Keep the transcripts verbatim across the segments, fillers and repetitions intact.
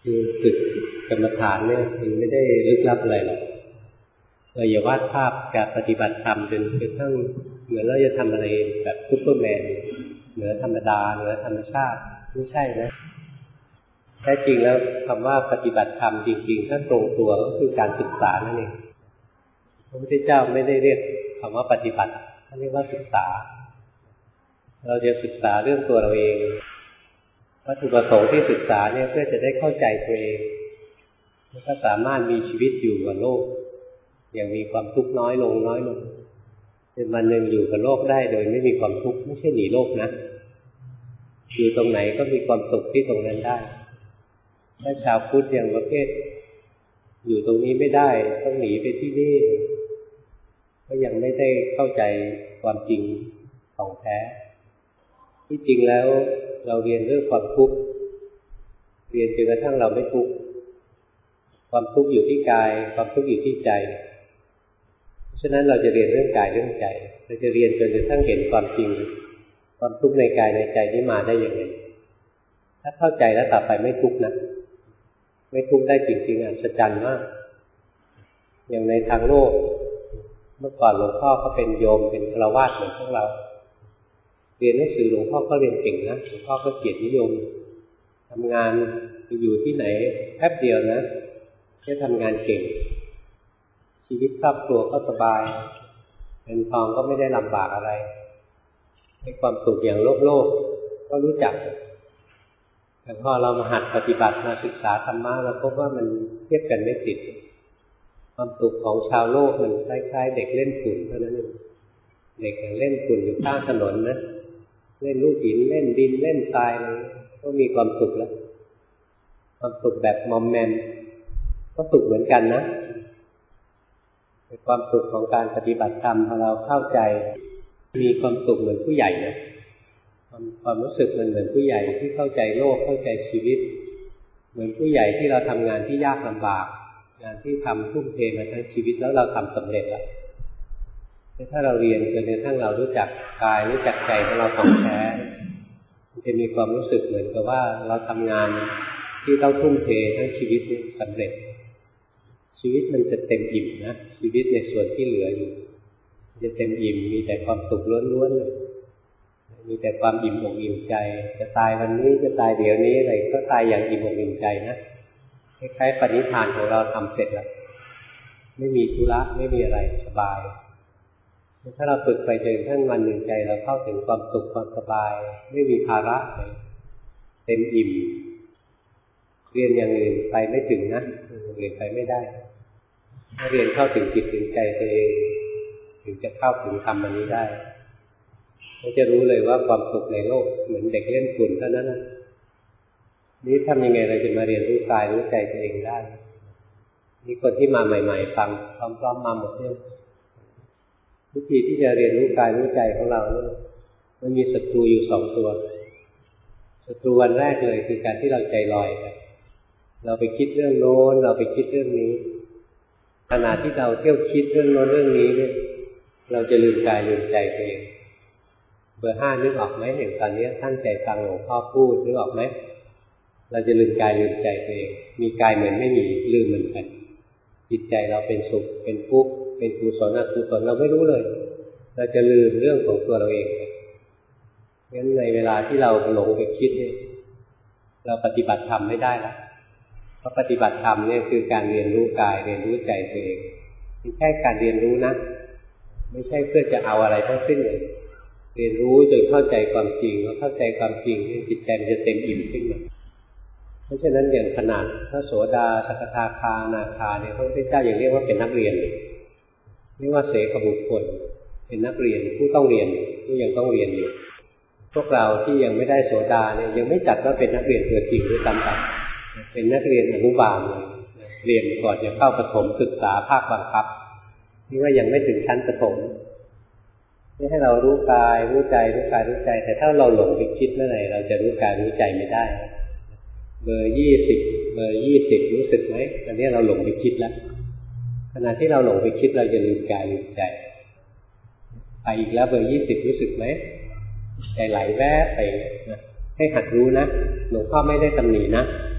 คือฝึกกรรมฐานเนี่ยมันไม่ได้ลึกลับอะไรหรอกเราอย่าวาดภาพการปฏิบัติธรรมจนกระทั่งเหมือนเราจะทำอะไรแบบซุปเปอร์แมนเหนือธรรมดาเหนือธรรมชาติไม่ใช่นะแท้จริงแล้วคำว่าปฏิบัติธรรมจริงๆถ้าตรงตัวก็คือการศึกษานั่นเองพระพุทธเจ้าไม่ได้เรียกคำว่าปฏิบัติท่านเรียกว่าศึกษาเราจะศึกษาเรื่องตัวเราเองวัตถุประสงค์ที่ศึกษาเนี่ยเพื่อจะได้เข้าใจตัวเองแล้วก็สามารถมีชีวิตอยู่กับโลกอย่างมีความทุกข์น้อยลงน้อยลงจนวันหนึ่งอยู่กับโลกได้โดยไม่มีความทุกข์ไม่ใช่หนีโลกนะอยู่ตรงไหนก็มีความสุขที่ตรงนั้นได้ถ้าชาวพุทธอย่างประเภทอยู่ตรงนี้ไม่ได้ต้องหนีไปที่นี่ก็ยังไม่ได้เข้าใจความจริงของแท้ที่จริงแล้วเราเรียนเรื่องความทุกข์เรียนจนกระทั่งเราไม่ทุกข์ความทุกข์อยู่ที่กายความทุกข์อยู่ที่ใจเพราะฉะนั้นเราจะเรียนเรื่องกายเรื่องใจเราจะเรียนจนกระทั่งเห็นความจริงความทุกข์ในกายในใจนี้มาได้อย่างไรถ้าเข้าใจแล้วต่อไปไม่ทุกข์นะไม่ทุกข์ได้จริงๆอัศจรรย์มากอย่างในทางโลกเมื่อก่อนหลวงพ่อก็เป็นโยมเป็นฆราวาสเหมือนพวกเราเรียนหนังสือหลวงพ่อก็เรียนเก่งนะหลวงพ่อก็เกียรตินิยมทำงานไปอยู่ที่ไหนแป๊บเดียวนะแค่ทำงานเก่งชีวิตครอบครัวก็สบายเงินทองก็ไม่ได้ลำบากอะไรให้ความสุขอย่างโลกโลกก็รู้จักแต่พอเรามาหัดปฏิบัติมาศึกษาธรรมะเราพบว่ามันเทียบกันไม่ติดความสุขของชาวโลกมันคล้ายๆเด็กเล่นฝุ่นเท่านั้นเองเด็กเล่นฝุ่นอยู่ข้างถนนนะเล่นลูกหินเล่นดินเล่นทรายอะไรก็มีความสุขแล้วความสุขแบบมอมแมมก็สุขเหมือนกันนะเป็นความสุขของการปฏิบัติธรรมพอเราเข้าใจมีความสุขเหมือนผู้ใหญ่นะความความรู้สึกมันเหมือนผู้ใหญ่ที่เข้าใจโลกเข้าใจชีวิตเหมือนผู้ใหญ่ที่เราทำงานที่ยากลำบากงานที่ทำทุ่มเทมาทั้งชีวิตแล้วเราทำสำเร็จแล้วถ้าเราเรียนจนกระทั่งเรารู้จักกายรู้จักใจของเราของแท้มันจะมีความรู้สึกเหมือนกับว่าเราทำงานที่ต้องทุ่มเททั้งชีวิตนี้สำเร็จชีวิตมันจะเต็มอิ่มนะชีวิตในส่วนที่เหลืออยู่จะเต็มอิ่มมีแต่ความสุขล้วนๆเลยมีแต่ความอิ่มอกอิ่มใจจะตายวันนี้จะตายเดี๋ยวนี้อะไรก็ตายอย่างอิ่มอกอิ่มใจนะคล้ายๆปณิธานของเราทำเสร็จแล้วไม่มีธุระไม่มีอะไรสบายถ้าเราฝึกไปจนทั้งวันหนึ่งใจเราเข้าถึงความสุขความสบายไม่มีภาระเลยเต็มอิ่มเรียนอย่างอื่นไปไม่ถึงนะอย่างอื่นไปไม่ได้ถ้าเรียนเข้าถึงจิตถึงใจตัวเองถึงจะเข้าถึงธรรมอันนี้ได้เราจะรู้เลยว่าความสุขในโลกเหมือนเด็กเล่นฝุ่นเท่านั้นนะนี่ทำยังไงเราจะมาเรียนรู้กายรู้ใจตัวเองได้มีคนที่มาใหม่ๆฟังพร้อมๆมาหมดเนี่ยวิธีที่จะเรียนรู้กายรู้ใจของเราเนี่ยมันมีศัตรูอยู่สองตัวศัตรูวันแรกเลยคือการที่เราใจลอยไปเราไปคิดเรื่องโน้นเราไปคิดเรื่องนี้ขณะที่เราเที่ยวคิดเรื่องโน้นเรื่องนี้เนี่ยเราจะลืมกายลืมใจตัวเองเบอร์ห้านึกออกไหมอย่างตอนนี้ตั้งใจฟังหลวงพ่อพูดนึกออกไหมเราจะลืมกายลืมใจตัวเองมีกายเหมือนไม่มีลืมเหมือนกันจิตใจเราเป็นสุขเป็นทุกข์เป็นกุศลอกุศลเราไม่รู้เลยเราจะลืมเรื่องของตัวเราเองไปงั้นในเวลาที่เราหลงไปคิดเนี่ยเราปฏิบัติธรรมไม่ได้ละเพราะปฏิบัติธรรมเนี่ยคือการเรียนรู้กายเรียนรู้ใจตัวเองเป็นแค่การเรียนรู้นะไม่ใช่เพื่อจะเอาอะไรทั้งสิ้นเลยเรียนรู้จนเข้าใจความจริงแล้วเข้าใจความจริงจิตใจมันจะเต็มอิ่มขึ้นมาเพราะฉะนั้นอย่างขนาดพระโสดาสกทาคาอนาคาเนี่ยพระพุทธเจ้ายังเรียกว่าเป็นนักเรียนเลยเรียกว่าเสขบุคคลเป็นนักเรียนผู้ต้องเรียนผู้ยังต้องเรียนอยู่พวกเราที่ยังไม่ได้โสดาเนี่ยยังไม่จัดว่าเป็นนักเรียนตัวจริงหรือตามตัดเป็นนักเรียนอนุบาลเลยเรียนก่อนจะเข้าประถมศึกษาภาคบังคับนี่ว่ายังไม่ถึงชั้นประถมนี่ให้เรารู้กายรู้ใจรู้กายรู้ใจแต่ถ้าเราหลงไปคิดเมื่อไหร่เราจะรู้กายรู้ใจไม่ได้เบอร์ยี่สิบเบอร์ยี่สิบรู้สึกไหมตอนนี้เราหลงไปคิดแล้วขณะที่เราหลงไปคิดเราจะลืมกายลืมใจไปอีกแล้วเบอร์ยี่สิบรู้สึกไหมใจไหลแวบไปนะให้หัดรู้นะหลวงพ่อไม่ได้ตำหนินะ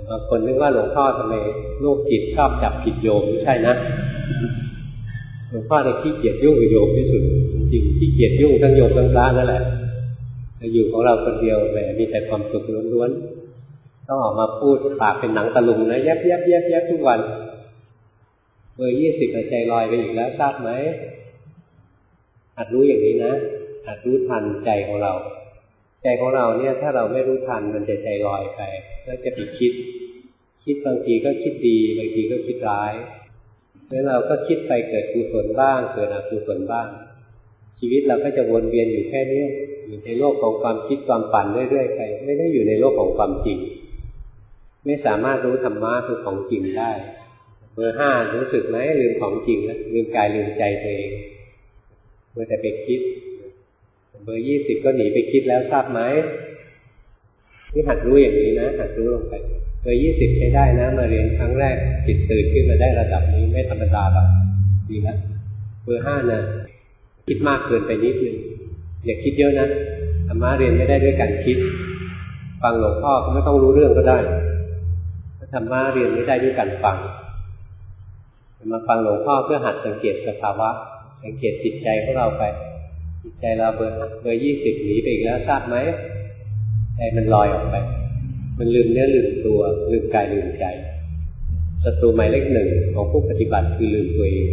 บางคนนึกว่าหลวงพ่อทำไมโรคจิตชอบจับผิดโยมไม่ใช่นะหลวงพ่อในขี้เกียจยุ่งกับโยมที่สุดจริงๆขี้เกียจยุ่งทั้งโยมทั้งพระนั่นแหละแต่อยู่ของเราคนเดียวแหมมีแต่ความสุขล้วนๆต้องออกมาพูดปากเป็นหนังตะลุงนะแยบแยบแยบแยบทุกวันเบอร์ยี่สิบใจลอยไปอีกแล้วทราบไหมหัดรู้อย่างนี้นะหัดรู้ทันใจของเราใจของเราเนี่ยถ้าเราไม่รู้ทันมันจะใจลอยไปแล้วจะไปคิดคิดบางทีก็คิดดีบางทีก็คิดร้ายแล้วเราก็คิดไปเกิดกุศลบ้างเกิดอกุศลบ้างชีวิตเราก็จะวนเวียนอยู่แค่นี้อยู่ในโลกของความคิดความฝันเรื่อยๆไปไม่ได้อยู่ในโลกของความจริงไม่สามารถรู้ธรรมะคือของจริงได้เบอร์ห้ารู้สึกไหมลืมของจริงแล้วลืมกายลืมใจตัวเองเมื่อแต่ไปคิดเบอร์ยี่สิบก็หนีไปคิดแล้วทราบไหมนี่หัดรู้อย่างนี้นะหัดรู้ลงไปเบอร์ยี่สิบใช้ได้นะมาเรียนครั้งแรกจิตตื่นขึ้นมาได้ระดับนี้ไม่ธรรมดาหรอกดีแล้วเบอร์ห้านะคิดมากเกินไปนิดนึงอย่าคิดเยอะนะธรรมะเรียนไม่ได้ด้วยการคิดฟังหลวงพ่อก็ไม่ต้องรู้เรื่องก็ได้ธรรมะเรียนไม่ได้ด้วยการฟังมาฟังหลวงพ่อเพื่อหัดสังเกตสภาวะสังเกตจิตใจของเราไปจิตใจเราเบอร์เบอร์ยี่สิบหนีไปอีกแล้วทราบไหมใจมันลอยออกไปมันลืมเนื้อลืมตัวลืมกายลืมใจศัตรูหมายเลขหนึ่งของผู้ปฏิบัติคือลืมตัวเอง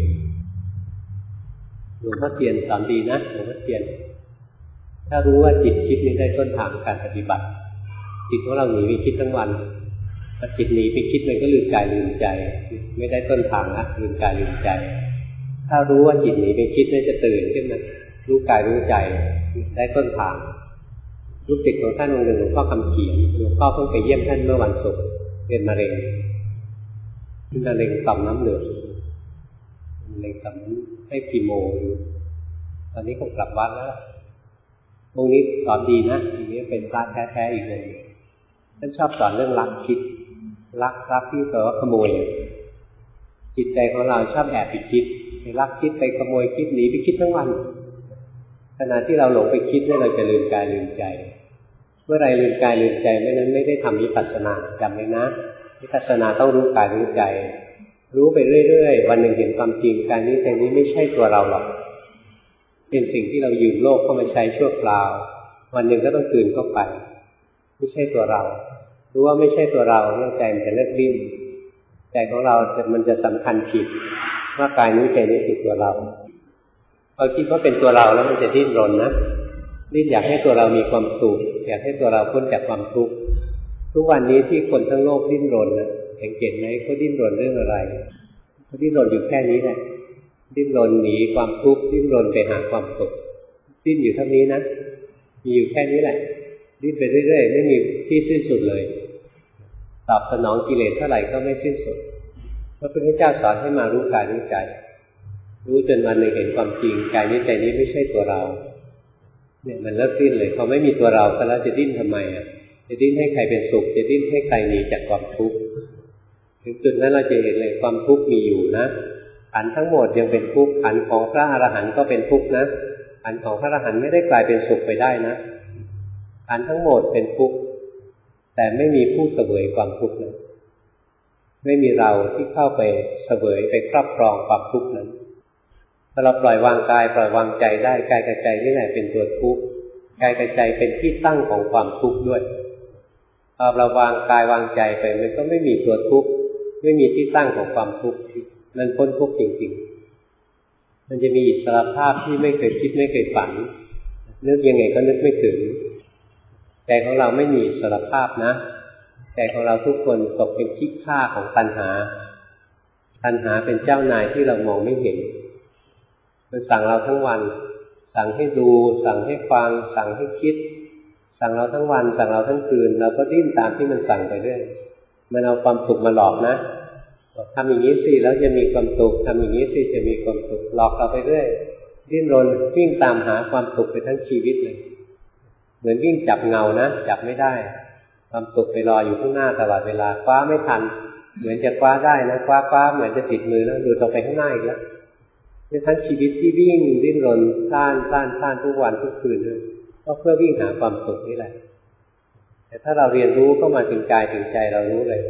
หลวงพ่อเทียนสอนดีนะหลวงพ่อเทียนถ้ารู้ว่าจิตคิดนี้ได้ต้นทางการปฏิบัติจิตของเราหนีไปคิดทั้งวันถ้าจิตหนีไปคิดมันก็ลืมกายลืมใจไม่ได้ต้นทางนะลืมกายลืมใจถ้ารู้ว่าจิตหนีไปคิดนี่จะตื่นขึ้นมารู้กายรู้ใจได้ต้นทางลูกศิษย์ของท่านองค์หนึ่งหลวงพ่อคำเขียนหลวงพ่อเพิ่งไปเยี่ยมท่านเมื่อวันศุกร์เป็นมะเร็งเป็นมะเร็งต่อมน้ำเหลืองมะเร็งต่อมให้คีโมอยู่ตอนนี้คงกลับวัดแล้วองค์นี้สอนดีนะทีนี้เป็นพระแท้ๆอีกเลยท่านชอบสอนเรื่องลักคิดลักลักที่แปลว่าขโมยจิตใจของเราชอบแอบไปคิดไปลักคิดไปขโมยคิดหนีไปคิดทั้งวันขณะที่เราหลงไปคิดเนี่ยเราจะลืมกายลืมใจเมื่อไรลืมกายลืมใจไม่นั้นไม่ได้ทำวิปัสสนาจำไว้นะวิปัสสนาต้องรู้กายรู้ใจรู้ไปเรื่อยๆวันหนึ่งเห็นความจริงกายนี้ใจนี้ไม่ใช่ตัวเราหรอกเป็นสิ่งที่เรายืมโลกเข้ามาใช้ชั่วคราววันหนึ่งก็ต้องคืนเข้าไปไม่ใช่ตัวเรารู้ว่าไม่ใช่ตัวเราเรื่องใจมันจะเลิกดิ้นใจของเรามันจะสำคัญผิดว่ากายนี้ใจนี้คือตัวเราพอคิดว่าเป็นตัวเราแล้วมันจะดิ้นรนนะดิ้นอยากให้ตัวเรามีความสุขอยากให้ตัวเราพ้นจากความทุกข์ทุกวันนี้ที่คนทั้งโลกดิ้นรนนะสังเกตไหมเขาดิ้นรนเรื่องอะไรเขาดิ้นรนอยู่แค่นี้แหละดิ้นรนหนีความทุกข์ดิ้นรนไปหาความสุขดิ้นอยู่เท่านี้นะมีอยู่แค่นี้แหละดิ้นไปเรื่อยๆไม่มีที่สิ้นสุดเลยตอบสนองกิเลสเท่าไหร่ก็ไม่สิ้นสุดพระพุทธเจ้าสอนให้มารู้กายรู้ใจรู้จนวันหนึ่งเห็นความจริงกายนี้ใจนี้ไม่ใช่ตัวเราเนี่ยมันเลิกดิ้นเลยพอไม่มีตัวเราแล้วจะดิ้นทำไมอ่ะจะดิ้นให้ใครเป็นสุขจะดิ้นให้ใครหนีจากความทุกข์ถึงจุดนั้นเราจะเห็นเลยความทุกข์มีอยู่นะขันธ์ทั้งหมดยังเป็นทุกข์ขันธ์ของพระอรหันต์ก็เป็นทุกข์นะขันธ์ของพระอรหันต์ไม่ได้กลายเป็นสุขไปได้นะขันธ์ทั้งหมดเป็นทุกข์แต่ไม่มีผู้เสวยความทุกข์นั้นไม่มีเราที่เข้าไปเสวยไปครอบครองความทุกข์นั้นถ้าเราปล่อยวางกายปล่อยวางใจได้กายกับใจนี่แหละเป็นตัวทุกข์กายกับใจเป็นที่ตั้งของความทุกข์ด้วยพอเราวางกายวางใจไปมันก็ไม่มีตัวทุกข์ไม่มีที่ตั้งของความทุกข์มันพ้นทุกข์จริงๆมันจะมีอิสรภาพที่ไม่เคยคิดไม่เคยฝันนึกยังไงก็นึกไม่ถึงใจของเราไม่มีอิสรภาพนะใจของเราทุกคนตกเป็นขี้ข้าของตัณหาตัณหาเป็นเจ้านายที่เรามองไม่เห็นมันสั่งเราทั้งวันสั่งให้ดูสั่งให้ฟังสั่งให้คิดสั่งเราทั้งวันสั่งเราทั้งคืนเราก็ดิ้นตามที่มันสั่งไปเรื่อยมันเอาความสุขมาหลอกนะทำอย่างนี้สิแล้วจะมีความสุขทำอย่างนี้สิจะมีความสุขหลอกเราไปเรื่อยดิ้นรนวิ่งตามหาความสุขไปทั้งชีวิตเลยเหมือนวิ่งจับเงานะจับไม่ได้ความสุขไปรออยู่ข้างหน้าตลอดเวลาคว้าไม่ทันเหมือนจะคว้าได้นะคว้าคว้าเหมือนจะติดมือแล้วดูต่อไปข้างหน้าอีกแล้วในทั้งชีวิตที่วิ่งดิ้นรนต้านต้านต้านทุกวันทุกคืนเลยก็เพื่อวิ่งหาความสุขนี่แหละแต่ถ้าเราเรียนรู้เข้ามาถึงกายถึงใจเรารู้เลย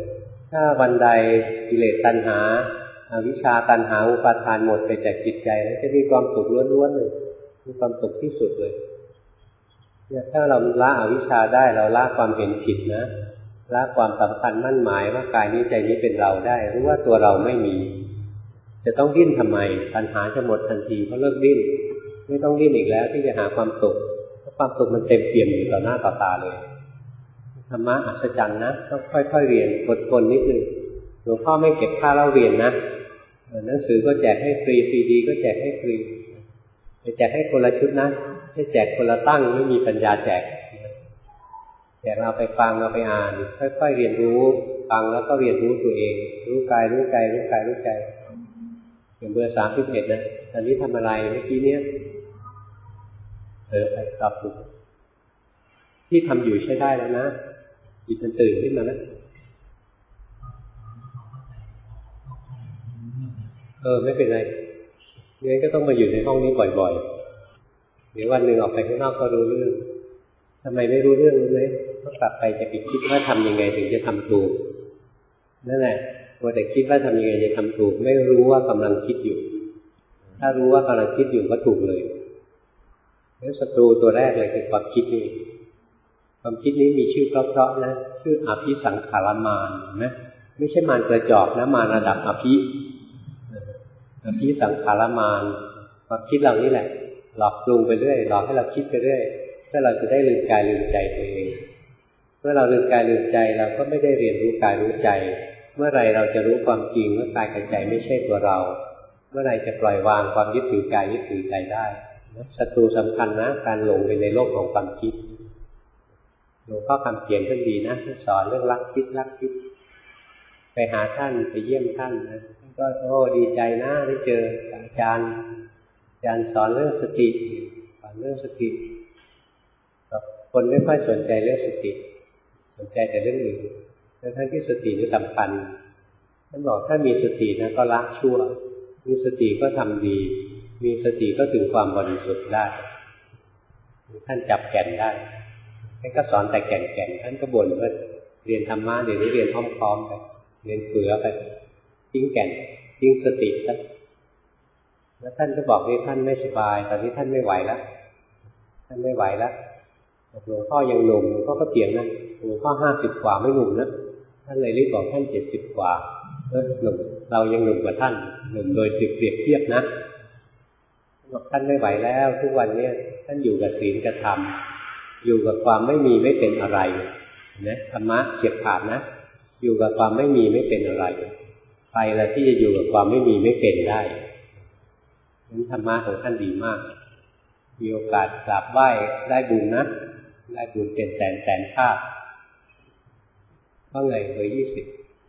ถ้าวันใดกิเลสตัณหาอวิชชาตัณหาอุปาทานหมดไปจากจิตใจแล้วจะมีความสุขล้วนๆเลยมีความสุขที่สุดเลยเนี่ยถ้าเราละอวิชชาได้เราละความเห็นผิดนะละความสำคัญมั่นหมายว่ากายนี้ใจนี้เป็นเราได้รู้ว่าตัวเราไม่มีจะต้องดิ้นทำไมปัญหาจะหมดทันทีเพราะเลิกดิ้นไม่ต้องดิ้นอีกแล้วที่จะหาความสุขเพราะความสุขมันเต็มเปี่ยมอยู่ต่อหน้าต่อตาเลยธรรมะอัศจรรย์นะต้องค่อยๆเรียนอดทนนิดนึงหลวงพ่อไม่เก็บค่าเล่าเรียนนะหนังสือก็แจกให้ฟรีซีดีก็แจกให้ฟรีจะแจกให้คนละชุดนะไม่แจกคนละตั้งไม่มีปัญญาแจกแจกเราไปฟังเราไปอ่านค่อยๆเรียนรู้ฟังแล้วก็เรียนรู้ตัวเองรู้กายรู้ใจรู้กายรู้ใจอย่างเบอร์สามสิบเอ็ดนะตอนนี้ทำอะไรเมื่อกี้เนี้ยเออไปตอบถูกที่ทำอยู่ใช้ได้แล้วนะจิตมันตื่นขึ้นมาแล้วเออไม่เป็นไรงั้นก็ต้องมาอยู่ในห้องนี้บ่อยๆเดี๋ยววันหนึ่งออกไปข้างนอกก็รู้เรื่องทำไมไม่รู้เรื่องรู้ไหมต้องกลับไปจะไปคิดว่าทำยังไงถึงจะทำถูกนั่นแหละพอแต่คิดว่าทำยังไงจะทำถูกไม่รู้ว่ากำลังคิดอยู่ถ้ารู้ว่ากำลังคิดอยู่ก็ถูกเลยแล้วศัตรูตัวแรกเลยคือความคิดนี่ความคิดนี้มีชื่อเพราะๆนะชื่ออภิสังขารมารนะไม่ใช่มารกระจอกนะมารระดับอภิอภิสังขารมารความคิดเรานี่แหละหลอกลวงไปเรื่อยหลอกให้เราคิดไปเรื่อยเพื่อเราจะได้ลืมกายลืมใจตัวเองเมื่อเราลืมกายลืมใจเราก็ไม่ได้เรียนรู้กายรู้ใจเมื่อไรเราจะรู้ความจริงว่ากายกับใจไม่ใช่ตัวเราเมื่อไรจะปล่อยวางความยึดถือกายยึดถือใจได้ศัตรูสำคัญนะการหลงไปในโลกของความคิดหลวงพ่อคำเขียนท่านดีนะสอนเรื่องรักคิดรักคิดไปหาท่านไปเยี่ยมท่านนะท่านก็โอ้ดีใจนะได้เจออาจารย์อาจารย์สอนเรื่องสติสอนเรื่องสติคนไม่ค่อยสนใจเรื่องสติสนใจแต่เรื่องอื่นทั้งที่สตินี่สำคัญท่านบอกถ้ามีสตินะก็ละชั่วมีสติก็ทำดีมีสติก็ถึงความบริสุทธิ์ได้ท่านจับแก่นได้ท่านก็สอนแต่แก่นๆท่านก็บ่นว่าเรียนธรรมะเดี๋ยวนี้เรียนพร้อมๆไปเรียนเฟือไปทิ้งแก่นทิ้งสติแล้วแล้วท่านก็บอกว่าท่านไม่สบายตอนนี้ท่านไม่ไหวแล้วท่านไม่ไหวแล้วหลวงพ่อยังหนุ่มหลวงพ่อก็เถียงนะหลวงพ่อห้าสิบกว่าไม่หนุ่มนะท่านเลยรีบบอกท่านเจ็ดสิบกว่าเออหนุ่มเรายังหนุ่มกว่าท่านหนุ่มโดยเปรียบเทียบนะบอกท่านไม่ไหวแล้วทุกวันนี้ท่านอยู่กับศีลกับธรรมอยู่กับความไม่มีไม่เป็นอะไรนะธรรมะเฉียบขาดนะอยู่กับความไม่มีไม่เป็นอะไรใครละที่จะอยู่กับความไม่มีไม่เป็นได้นั้นธรรมะของท่านดีมากมีโอกาสกราบไหว้ได้บุญนะได้บุญเป็นแสนแสนชาติว่าไงเบอร์ยี่สิบ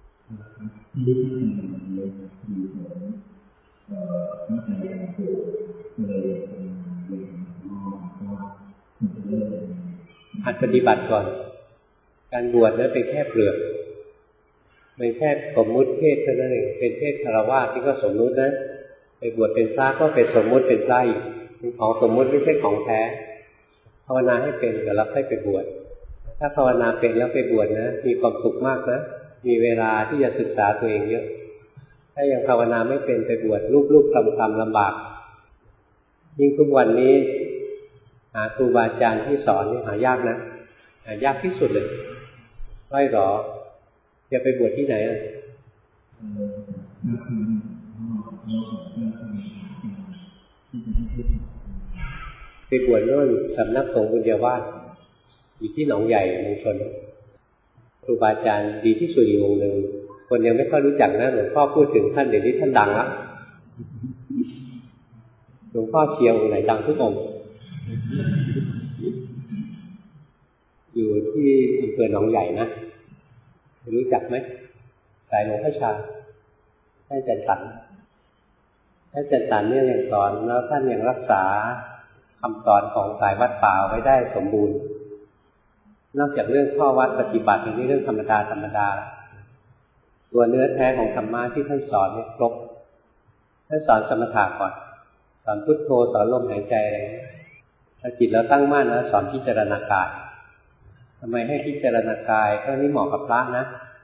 หัดปฏิบัติก่อนการบวชนั้นเป็นแค่เปลือกเป็นแค่สมมุติเพศเท่านั้นเองเป็นเพศฆราวาสที่ก็สมมุตินะไปบวชเป็นพระก็เป็นสมมุติเป็นพระอีกเป็นของสมมุติไม่ใช่ของแท้ภาวนาให้เป็นเดี๋ยวเราค่อยไปบวชถ้าภาวนาเป็นแล้วไปบวชนะมีความสุขมากนะมีเวลาที่จะศึกษาตัวเองเยอะถ้ายังภาวนาไม่เป็นไปบวชลูกๆคลำๆลำบากยิ่งทุกวันนี้หาครูบาอาจารย์ที่สอนนี่หายากนะหายากที่สุดเลยไม่หรอจะไปบวชที่ไหนอ่ะไปบวชโน่นสำนักสงฆ์บุญญาวาสอยู่ที่หนองใหญ่เมืองชนครูบาอาจารย์ดีที่สุดอยู่องค์หนึ่งคนยังไม่ค่อยรู้จักนะหลวงพ่อพูดถึงท่านเดี๋ยวนี้ท่านดังละหลวงพ่อเชียร์องค์ไหนดังทุกองค์อยู่ที่อำเภอหนองใหญ่นะรู้จักไหมสายหลวงพ่อชาท่านอาจารย์ตันท่านอาจารย์ตันเนี่ยยังสอนแล้วท่านยังรักษาคำสอนของสายวัดป่าไว้ได้สมบูรณ์นอกจากเรื่องข้อวัดปฏิบัตินี่เรื่องธรรมดาธรรมดาตัวเนื้อแท้ของธรรมะที่ท่านสอนเนี่ยครบท่านสอนสมถะก่อนสอนพุทโธสอนลมหายใจอะไรถ้าจิตเราตั้งมั่นแล้วสอนพิจารณากายทำไมให้พิจารณากายเพราะนี่เหมาะกับพระนะพ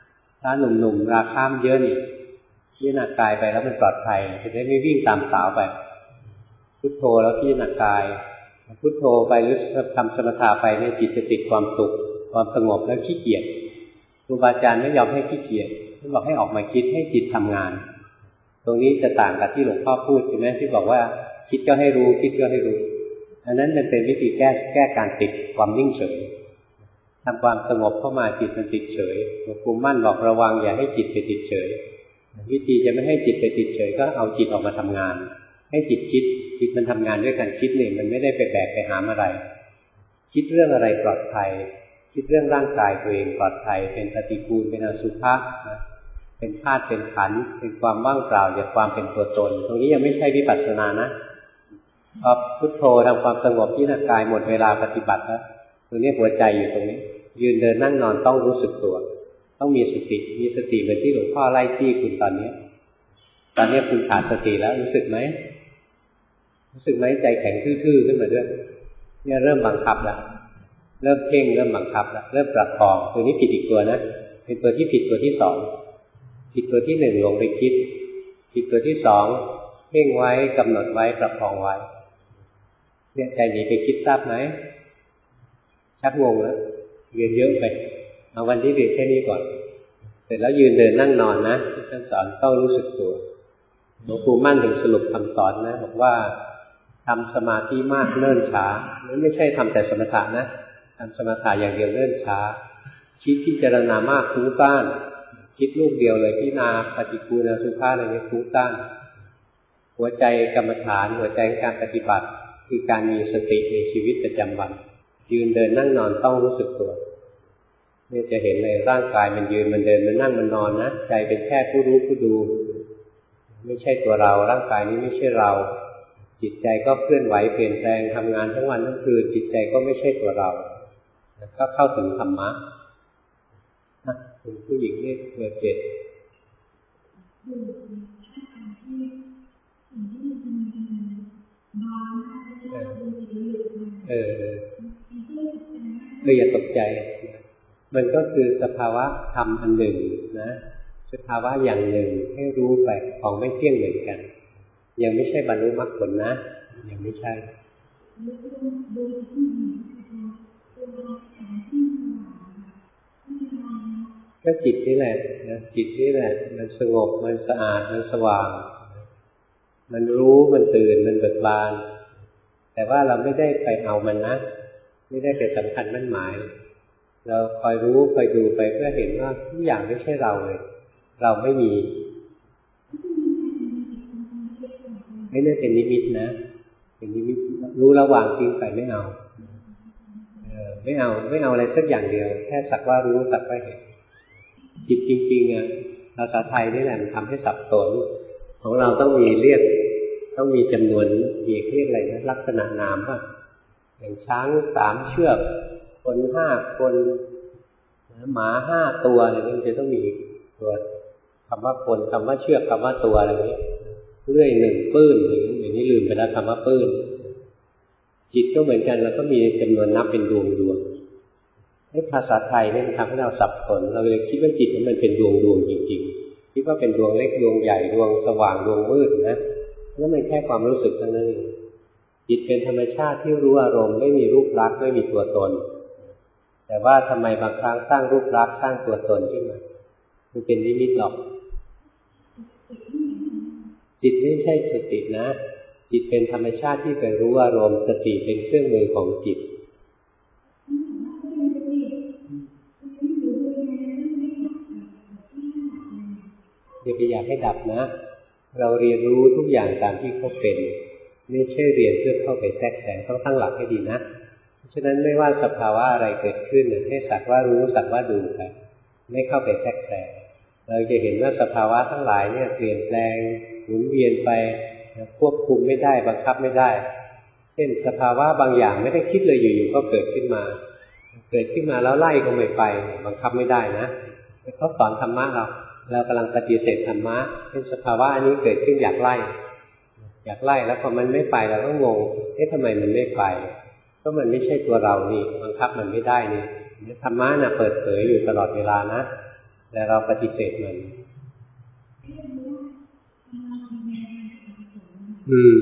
ถ้าหนุ่มๆราคาเยอะนี่พิจารณากายไปแล้วมันปลอดภัยจะได้ไม่วิ่งตามสาวไปพุทโธแล้วพิจารณากายพุทโธไปหรือทำสมถะไปเนี่ยจิตจะติดความสุขความสงบแล้วขี้เกียจครูบาอาจารย์ไม่ยอมให้ขี้เกียจท่านบอกให้ออกมาคิดให้จิตทำงานตรงนี้จะต่างกับที่หลวงพ่อพูดใช่ไหมที่บอกว่าคิดก็ให้รู้คิดก็ให้รู้อันนั้นมันเป็นวิธีแก้แก้การติดความนิ่งเฉยทำความสงบเข้ามาจิตมันติดเฉยหลวงปู่มั่นบอกระวังอย่าให้จิตไปติดเฉยวิธีจะไม่ให้จิตไปติดเฉยก็เอาจิตออกมาทำงานให้จิตคิดจิตมันทำงานด้วยการคิดเนี่ยมันไม่ได้ไปแบกไปหามอะไรคิดเรื่องอะไรปลอดภัยคิดเรื่องร่างกายตัวเองปลอดภัยเป็นปฏิกูลเป็นอสุภะนะเป็นธาตุเป็นขันธ์เป็นความว่างเปล่าจากความเป็นตัวตนตรงนี้ยังไม่ใช่วิปัสสนานะพอพุทโธทำความสงบที่ร่างกายหมดเวลาปฏิบัติแล้วตรงนี้หัวใจอยู่ตรงนี้ยืนเดินนั่งนอนต้องรู้สึกตัวต้องมีสติมีสติเหมือนที่หลวงพ่อไล่จี้คุณตอนนี้ตอนนี้คุณขาดสติแล้วรู้สึกไหมรู้สึกไหมใจแข็งทื่อๆขึ้นมาด้วยเนี่ยเริ่มบังคับแล้วเริ่มเพ่งเริ่มบังคับแล้วเริ่มประคองตัวนี้ผิดอีกตัวนะเป็นตัวที่ผิดตัวที่สองผิดตัวที่หนึ่งลงไปคิดผิดตัวที่สองเพ่งไว้กำหนดไว้ประคองไว้เนี่ยใจหนีไปคิดทราบไหมชักงงแล้วเรียนเยอะไปเอาวันที่เรียนแค่นี้ก่อนเสร็จแล้วยืนเดินนั่งนอนนะท่านสอนต้องรู้สึกตัวหลวงปู่มั่นถึงสรุปคำสอนนะบอกว่าทำสมาธิมากเนิ่นช้าไม่ใช่ทำแต่สมถะนะทำสมถะอย่างเดียวเนิ่นช้าคิดพิจารณามากฟุ้งซ่านคิดลูกเดียวเลยพิจารณาปฏิกูลอสุภะอะไรนี้ฟุ้งซ่านหัวใจกรรมฐานหัวใจการปฏิบัติคือการมีสติในชีวิตประจำวันยืนเดินนั่งนอนต้องรู้สึกตัวนี่จะเห็นเลยร่างกายมันยืนมันเดินมันนั่งมันนอนนะใจเป็นแค่ผู้รู้ผู้ดูไม่ใช่ตัวเราร่างกายนี้ไม่ใช่เราจิตใจก็เคลื่อนไหวเปลี่ยนแปลงทำงานทั้งวันทั้งคืนจิตใจก็ไม่ใช่ตัวเราก็เข้าถึงธรรมะคุณผู้หญิงนี่เบอร์เจ็ดเออเอออย่าตกใจมันก็คือสภาวะธรรมอันหนึ่งนะสภาวะอย่างหนึ่งให้รู้ไปของไม่เที่ยงเหมือนกันยังไม่ใช่บรรลุมรรคผลนะยังไม่ใช่ก็จิตนี่แหละนะจิตนี่แหละมันสงบมันสะอาดมันสว่างมันรู้มันตื่นมันเบิกบานแต่ว่าเราไม่ได้ไปเอามันนะไม่ได้ไปสำคัญมั่นหมายเราคอยรู้คอยดูไปเพื่อเห็นว่าทุกอย่างไม่ใช่เราเลยเราไม่มีไม่ได้เป็นนิมิตนะเป็นนิมิตรู้ระหว่างทิ้งไปไม่เอาเออไม่เอาไม่เอาอะไรสักอย่างเดียวแค่สักว่ารู้สักว่าเห็นจิตจริงๆอ่ะภาษาไทยนี่แหละมันทำให้สับสนของเราต้องมีเรียกต้องมีจำนวนมีเรียกอะไรนะลักษณะนามว่าอย่างช้างสามเชือกคนห้าคนหมาห้าตัวอะไรนี่มันจะต้องมีตัวคำว่าคนคำว่าเชือกคำว่าตัวอะไรนี้เรื่อยหนึ่งปื้นอย่างนี้ลืมไปแล้วคำว่าปื้นจิตก็เหมือนกันเราก็มีจำนวนนับเป็นดวงดวงให้ภาษาไทยเนี่ยมันทำให้เราสับสนเราเลยคิดว่าจิตมันเป็นดวงดวงจริงๆคิดว่าเป็นดวงเล็กดวงใหญ่ดวงสว่างดวงมืดนะแล้วมันแค่ความรู้สึกเท่านั้นเองจิตเป็นธรรมชาติที่รู้อารมณ์ไม่มีรูปลักษณ์ไม่มีตัวตนแต่ว่าทำไมบางครั้งสร้างรูปลักษณ์สร้างตัวตนขึ้นมามันเป็นนิมิตหรอกจิตไม่ใช่สตินะจิตเป็นธรรมชาติที่ไปรู้อารมณ์สติเป็นเครื่องมือของจิตอย่าไปอยากให้ดับนะเราเรียนรู้ทุกอย่างตามที่เขาเป็นไม่ใช่เรียนเพื่อเข้าไปแทรกแซงต้องตั้งหลักให้ดีนะเพราะฉะนั้นไม่ว่าสภาวะอะไรเกิดขึ้นให้สักว่ารู้สักว่าดูไปไม่เข้าไปแทรกแซงเราจะเห็นว่าสภาวะทั้งหลายเนี่ยเปลี่ยนแปลงหมุนเวียนไปควบคุมไม่ได้บังคับไม่ได้เช่นสภาวะบางอย่างไม่ได้คิดเลยอยู่ๆก็เกิดขึ้นมาเกิดขึ้นมาแล้วไล่ก็ไม่ไปบังคับไม่ได้นะเขาสอนธรรมะเราเรากำลังปฏิเสธธรรมะเป็นสภาวะอันนี้เกิดขึ้นอยากไล่อยากไล่แล้วพอมันไม่ไปเราก็งงเอ๊ะทำไมมันไม่ไปก็มันไม่ใช่ตัวเรานี่บังคับมันไม่ได้นี่ธรรมะน่ะเปิดเผยอยู่ตลอดเวลานะแต่เราปฏิเสธมันอืม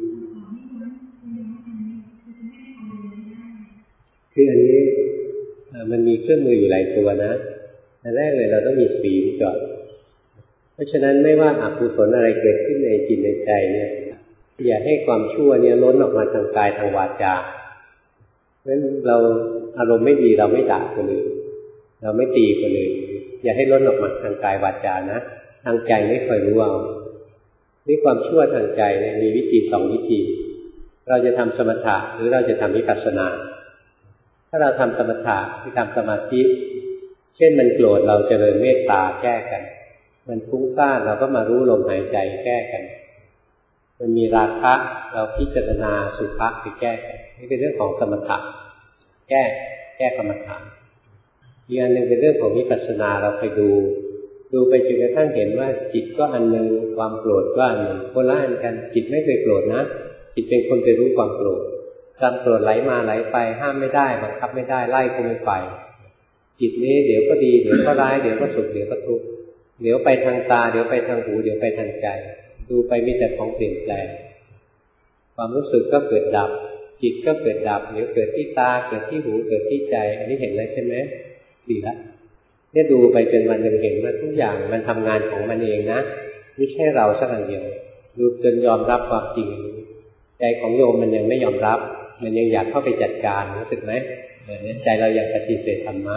คืออันนี้มันมีเครื่องมืออยู่หลายตัวนะอันแรกเลยเราต้องมีศีลก่อนเพราะฉะนั้นไม่ว่าอกุศลอะไรเกิดขึ้นในจิตในใจเนี่ยอย่าให้ความชั่วเนี่ยล้นออกมาทางกายทางวาจาเพราะฉะนั้นเราอารมณ์ไม่ดีเราไม่ด่าคนอื่นเราไม่ตีคนอื่นอย่าให้ล้นออกมาทางกายวาจานะทางใจไม่ค่อยรู้เอานี่ความชั่วทางใจเนี่ยมีวิธีสองวิธีเราจะทำสมถะหรือเราจะทำวิปัสสนาถ้าเราทำสมถะที่ทำสมาธิเช่นมันโกรธเราเจริญเมตตาแก้กันมันฟุ้งซ่านเราก็มารู้ลมหายใจแก้กันมันมีราคะเราพิจารณาสุภะไปแก้กันนี่เป็นเรื่องของสมถะแก้แก้กรรมฐานอีกอันหนึ่งเป็นเรื่องของวิปัสสนาเราไปดูดูไปจนกระทั่งเห็นว่าจิตก็อันหนึ่งความโกรธก็อันหนึ่งคนละอันกันจิตไม่เคยโกรธนะจิตเป็นคนไปรู้ความโกรธความโกรธไหลมาไหลไปห้ามไม่ได้บังคับไม่ได้ไล่ก็ไม่ไปจิตนี้เดี๋ยวก็ดีเดี๋ยวก็ร้ายเดี๋ยวก็สุขเดี๋ยวก็ทุกข์เดี๋ยวไปทางตาเดี๋ยวไปทางหูเดี๋ยวไปทางใจดูไปมีแต่ของเปลี่ยนแปลงความรู้สึกก็เกิดดับจิตก็เกิดดับเดี๋ยวเกิดที่ตาเกิดที่หูเกิดที่ใจอันนี้เห็นแล้วใช่ไหมดีละเนี่ยดูไปจนวันหนึ่งเห็นว่าทุกอย่างมันทำงานของมันเองนะไม่ใช่เราสักอย่างเดียวดูจนยอมรับความจริงใจของโยมมันยังไม่ยอมรับมันยังอยากเข้าไปจัดการรู้สึกไหมเนี่ยใจเรายังปฏิเสธธรรมะ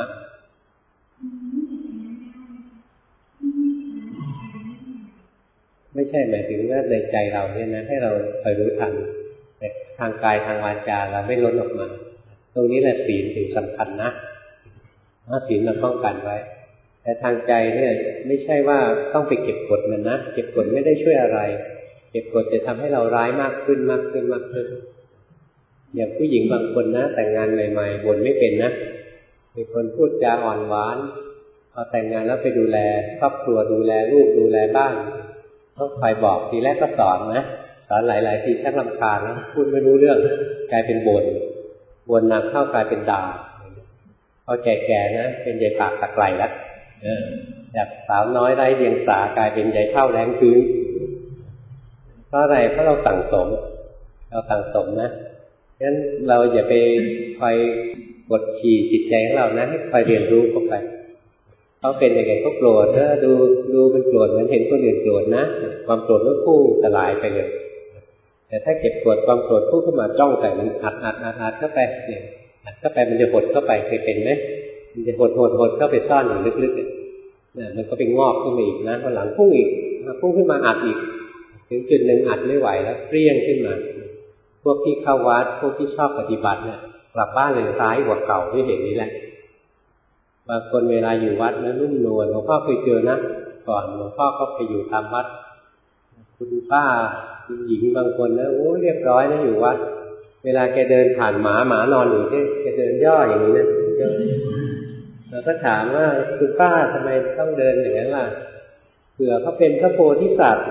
ไม่ใช่หมายถึงว่าในใจเราเนี่ยนะให้เราคอยรู้ทันแต่ทางกายทางวาจาเราไม่ล้นออกมาตรงนี้แหละศีลถึงสำคัญนะเพราะศีลมันป้องกันไว้แต่ทางใจเนี่ยไม่ใช่ว่าต้องไปเก็บกดมันนะเก็บกดไม่ได้ช่วยอะไรเก็บกดจะทำให้เราร้ายมากขึ้นมากขึ้นมากขึ้นอย่างผู้หญิงบางคนนะแต่งงานใหม่ๆบ่นไม่เป็นนะมีคนพูดจาอ่อนหวานพอแต่งงานแล้วไปดูแลครอบครัวดูแลลูกดูแลบ้านต้องคอยบอกทีแรกก็สอนนะสอนหลายๆทีชักรำคาญนะพูดไม่รู้เรื่องกลายเป็นบ่นบ่นหนักเข้ากลายเป็นด่าพอแก่ๆนะเป็นยายปากตะไคร่แล้วจากสาวน้อยไร้เดียงสากลายเป็นยายเฒ่าแรงพื้นเพราะอะไรเพราะเราสั่งสมเราสั่งสมนะงั้นเราอย่าไปคอยกดขี่จิตใจของเรานะให้คอยเรียนรู้เข้าไปเขาเป็นยังไงเขาโกรธเออดูดูมันโกรธเหมือนเห็นคนอื่นโกรธนะความโกรธมันพุ่งสลายไปเลยแต่ถ้าเก็บกดความโกรธพุ่งขึ้นมาจ้องแต่มันอัดอัดอัดอัดเข้าไปเนี่ยอัดเข้าไปมันจะหดเข้าไปเคยเป็นไหมมันจะหดหดหดเข้าไปซ่อนอยู่ลึกๆเนี่ยมันก็ไปงอกขึ้นมาอีกนะพอหลังพุ่งอีกพุ่งขึ้นมาอัดอีกถึงจุดหนึ่งอัดไม่ไหวแล้วเปรี้ยงขึ้นมาพวกที่เข้าวัดพวกที่ชอบปฏิบัติเนี่ยกลับบ้านเลยร้ายกว่าเก่าที่เห็นนี้แหละบางคนเวลาอยู่วัดนะนุ่มนวลหลวงพ่อเคยเจอนะก่อนหลวงพ่อก็ไปอยู่ตามวัดคุณป้าคุณหญิงบางคนนะโอ้เรียบร้อยนะอยู่วัดเวลาแกเดินผ่านหมาหมานอนอยู่ที่แกเดินย่ออย่างนี้นะเราก็ถามว่าคุณป้าทำไมต้องเดินอย่างนั้นล่ะเผื่อเขาเป็นพระโพธิสัตว์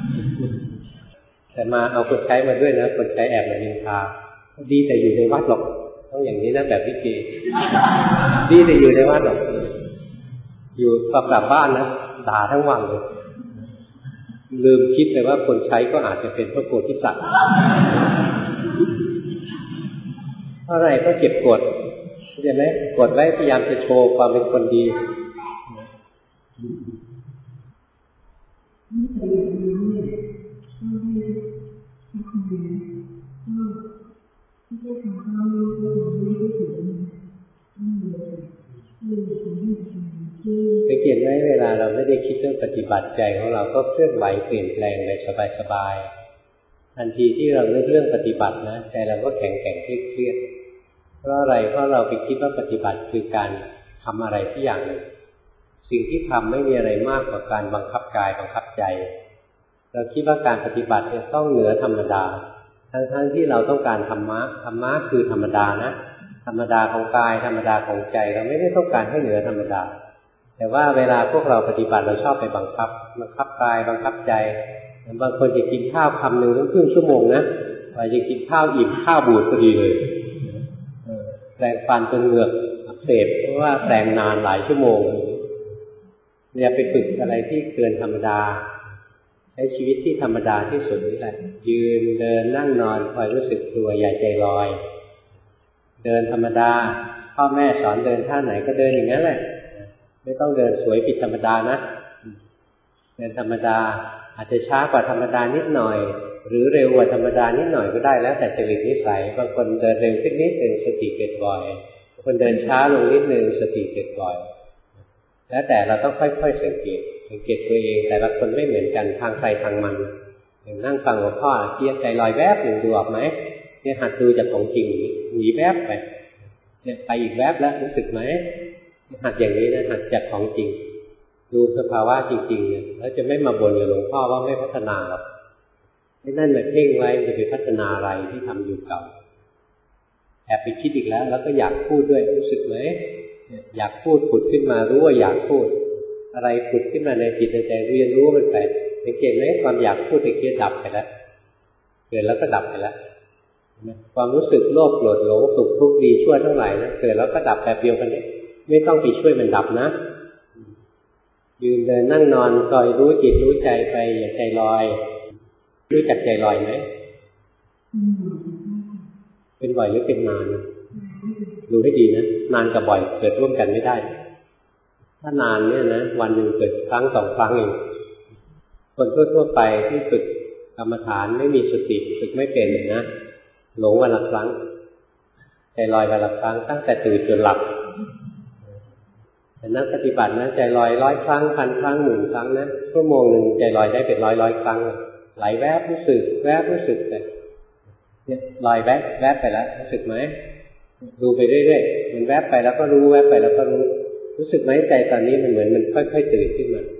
แต่มาเอาคนใช้มาด้วยนะคนใช้แอบมานินทาดีแต่อยู่ในวัดหรอกต้องอย่างนี้นะแบบวิเกดีแต่อยู่ในวัดหรอกอยู่กลับบ้านนะด่าทั้งวันเลยลืมคิดไปว่าคนใช้ก็อาจจะเป็นพระโพธิสัตว์เพราะอะไรก็เก็บกดเข้าใจไหมกดไว้พยายามจะโชว์ความเป็นคนดีสังเกตไหมเวลาเราไม่ได้คิดเรื่องปฏิบัติใจของเราก็เคลื่อนไหวเปลี่ยนแปลงไปสบายๆทันทีที่เราเลือกเรื่องปฏิบัตินะใจเราก็แข็งแข็งเครียดๆเพราะอะไรเพราะเราไปคิดว่าปฏิบัติคือการทำอะไรที่อย่างหนึ่งสิ่งที่ทำไม่มีอะไรมากกว่าการบังคับกายบังคับใจเราคิดว่าการปฏิบัติเนี่ยต้องเหนือธรรมดาทั้งๆที่เราต้องการธรรมะธรรมะคือธรรมดานะธรรมดาของกายธรรมดาของใจเราไม่ได้ต้องการให้เหนือธรรมดาแต่ว่าเวลาพวกเราปฏิบัติเราชอบไปบังคับบังคับกายบังคับใจบางคนจะกินข้าวคำหนึ่งต้องครึ่งชั่วโมงนะกว่าจะกินข้าวอิ่มข้าวบูดพอดีเลยแปรงฟันจนเหงือกอักเสบเพราะว่าแปรงนานหลายชั่วโมงอย่าไปฝึกอะไรที่เกินธรรมดาใช้ชีวิตที่ธรรมดาที่สุดนี่แหละยืนเดินนั่งนอนคอยรู้สึกตัวอย่าใจลอยเดินธรรมดาพ่อแม่สอนเดินท่าไหนก็เดินอย่างนั้นแหละไม่ต้องเดินสวยผิดธรรมดานะเดินธรรมดาอาจจะช้ากว่าธรรมดานิดหน่อยหรือเร็วกว่าธรรมดานิดหน่อยก็ได้แล้วแต่จริตนิสัยบางคนเดินเร็วขึ้นนิดนึงสติเกิดบ่อยบางคนเดินช้าลงนิดนึงสติเกิดบ่อยแล้วแต่เราต้องค่อยๆสังเกตสังเกตตัวเองแต่ละคนไม่เหมือนกันทางใครทางมันอย่างนั่งฟังหลวงพ่อเที่ยใจลอยแวบหนึ่งดูออกไหมเนี่ยหัดดูจากของจริงหนีแวบไปเนี่ยไปอีกแวบแล้วรู้สึกไหมหัดอย่างนี้นะหัดจากของจริงดูสภาวะจริงๆเนี่ยแล้วจะไม่มาบ่นกับหลวงพ่อว่าไม่พัฒนาหรอกไม่นั่นแบบเพ่งไว้จะไปพัฒนาอะไรที่ทำอยู่เก่าแอบไปคิดอีกแล้วแล้วก็อยากพูดด้วยรู้สึกไหมอยากพูดผุดขึ้นมารู้ว่าอยากพูดอะไรผุดขึ้นมาในจิตในใจเรียนรู้มันไปสังเกตไหมความอยากพูดตะเกียบดับไปแล้วเกิดแล้วก็ดับไปแล้วความรู้สึกโลภโกรธหลงสุขทุกข์ดีชั่วทั้งหลายนะเกิดแล้วก็ดับแบบเดียวกันนี้ไม่ต้องไปช่วยมันดับนะยืนเดินนั่งนอนคอยรู้จิตรู้ใจไปอย่าใจลอยรู้จักใจลอยไหมเป็นบ่อยหรือเป็นนานดูให้ดีนะนานกับบ่อยเกิดร่วมกันไม่ได้ถ้านานเนี่ยนะวันหนึ่งเกิดครั้งสองครั้งเองคนทั่วๆไปที่ฝึกกรรมฐานไม่มีสติฝึกไม่เป็นนะหลงวันละครั้งใจลอยวันละครั้งตั้งแต่ตื่นจนหลับแต่นักปฏิบัตินะใจลอยร้อยครั้งพันครั้งหมื่นครั้งนะชั่วโมงหนึ่งใจลอยได้เป็นร้อยร้อยครั้งไหลแวบรู้สึกแวบรู้สึกแต่เนี่ยลอยแวบแวบไปแล้วรู้สึกไหมดูไปเรื่อยๆมันแวบไปแล้วก็รู้แวบไปแล้วก็รู้รู้สึกไหมใจตอนนี้มันเหมือนมันค่อยๆตื่นขึ้นมา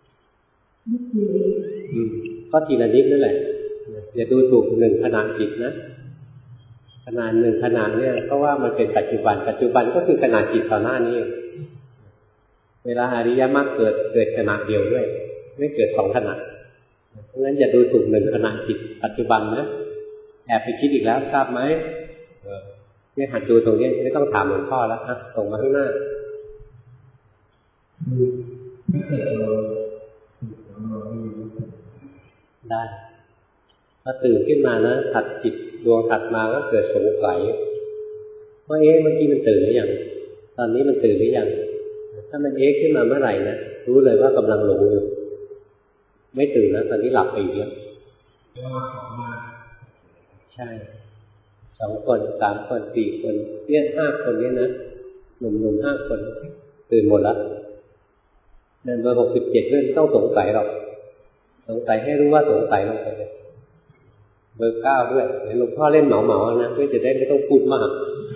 อืมก็ทีละนิดนั่นแหละอย่าดูถูกหนึ่งขณะจิตนะขณะหนึ่งขณะเนี่ยเพราะว่ามันเป็นปัจจุบันปัจจุบันก็คือขณะจิตต่อหน้านี้เวลาอริยมรรคเกิดเกิดขณะเดียวด้วยไม่เกิดสองขณะเพราะงั้นอย่าดูถูกหนึ่งขณะจิตปัจจุบันนะแอบไปคิดอีกแล้วทราบไหมเนี่ยหัดดูตรงนี้ไม่ต้องถามหลวงพ่อแล้วนะส่งมาข้างหน้าได้พอตื่นขึ้นมานะถัดจิตดวงถัดมาก็เกิดสงสัยว่าเอ๊ะเมื่อกี้มันตื่นหรือยังตอนนี้มันตื่นหรือยังถ้ามันเอ๊ะขึ้นมาเมื่อไหร่นะรู้เลยว่ากำลังหลงอยู่ไม่ตื่นนะตอนนี้หลับไปอีกแล้วใช่สองคนสามคนสี่คนเนี่ยห้าคนเนี่ยนะหนุ่มๆห้าคนตื่นหมดแล้วเดินเบอร์หกสิบเจ็ดเรื่องต้องสงสัยหรอกสงสัยให้รู้ว่าสงสัยลงไปเลยเบอร์เก้าด้วยเห็นหลวงพ่อเล่นเหมาๆนะเพื่อจะได้ไม่ต้องพูดมาก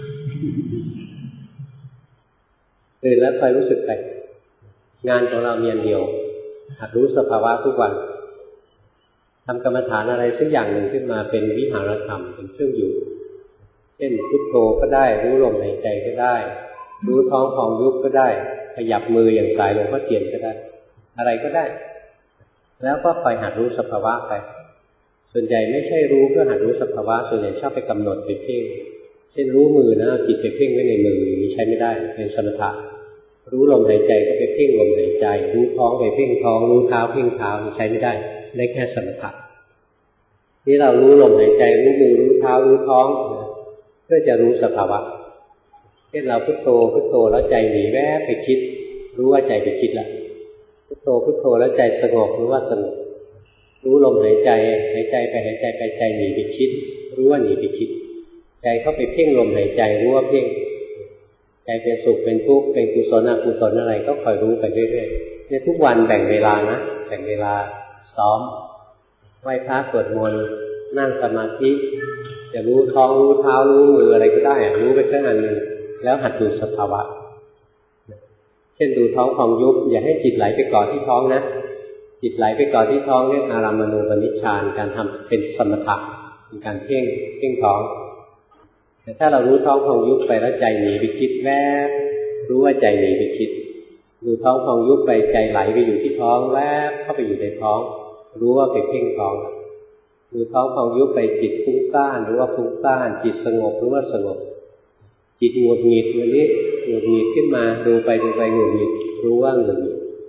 ตื่นแล้วคอยรู้สึกไปงานของเรามีอันเดียวหัดรู้สภาวะทุกวันทำกรรมฐานอะไรสักอย่างหนึ่งขึ้นมาเป็นวิหารธรรมเป็นเครื่องอยู่เช่นพุทโธก็ได้รู้ลมหายใจก็ได้รู้ท้องพองยุบก็ได้ขยับมืออย่างสายหลวงพ่อเทียนก็ได้อะไรก็ได้แล้วก็คอยหัดรู้สภาวะไปส่วนใหญ่ไม่ใช่รู้เพื่อหัดรู้สภาวะส่วนใหญ่ชอบไปกำหนดไปเพ่งเช่นรู้มือนะจิตไปเพ่งไว้ในมือนี้ใช้ไม่ได้เป็นสมถะรู้ลมหายใจก็ไปเพ่งลมหายใจรู้ท้องไปเพ่งท้องรู้เท้าเพ่งเท้าใช้ไม่ได้ได้แค่สมถะนี่เรารู้ลมหายใจรู้มือรู้เท้ารู้ท้องเพื่อจะรู้สภาวะเช่นเราพุทโธพุทโธแล้วใจหนีแวบไปคิดรู้ว่าใจไปคิดแล้วพุทโธพุทโธแล้วใจสงบรู้ว่าสงบรู้ลมหายใจหายใจไปหายใจไปใจหนีไปคิดรู้ว่าหนีไปคิดใจเข้าไปเพ่งลมหายใจรู้ว่าเพ่งใจเป็นสุขเป็นทุกข์เป็นกุศลอกุศลอะไรก็คอยรู้ไปเรื่อยๆเนี่ยทุกวันแบ่งเวลานะแบ่งเวลาซ้อมไหว้พระสวดมนต์นั่งสมาธิจะรู้ท้องรู้เท้ารู้มืออะไรก็ได้รู้ไปแค่อันหนึ่งแล้วหัดดูสภาวะเช่นดูท้องพองยุบอย่าให้จิตไหลไปเกาะที่ท้องนะจิตไหลไปเกาะที่ท้องเรียกอารามณูปนิชฌานการทำเป็นสมถะเป็นการเพ่งเพ่งท้องแต่ถ้าเรารู้ท้องพองยุบไปแล้วใจหนีไปคิดแวบรู้ว่าใจหนีไปคิดดูท้องพองยุบไปใจไหลไปอยู่ที่ท้องแวบเข้าไปอยู่ในท้องรู้ว่าไปเพ่งท้องดูท้องพองยุบไปจิตฟุ้งซ่านรู้ว่าฟุ้งซ่านจิตสงบรู้ว่าสงบจิตหงุดหงิดวันนี้หงุดหงิดขึ้นมาดูไปดูไปหงุดหงิดรู้ว่าหงุดหงิด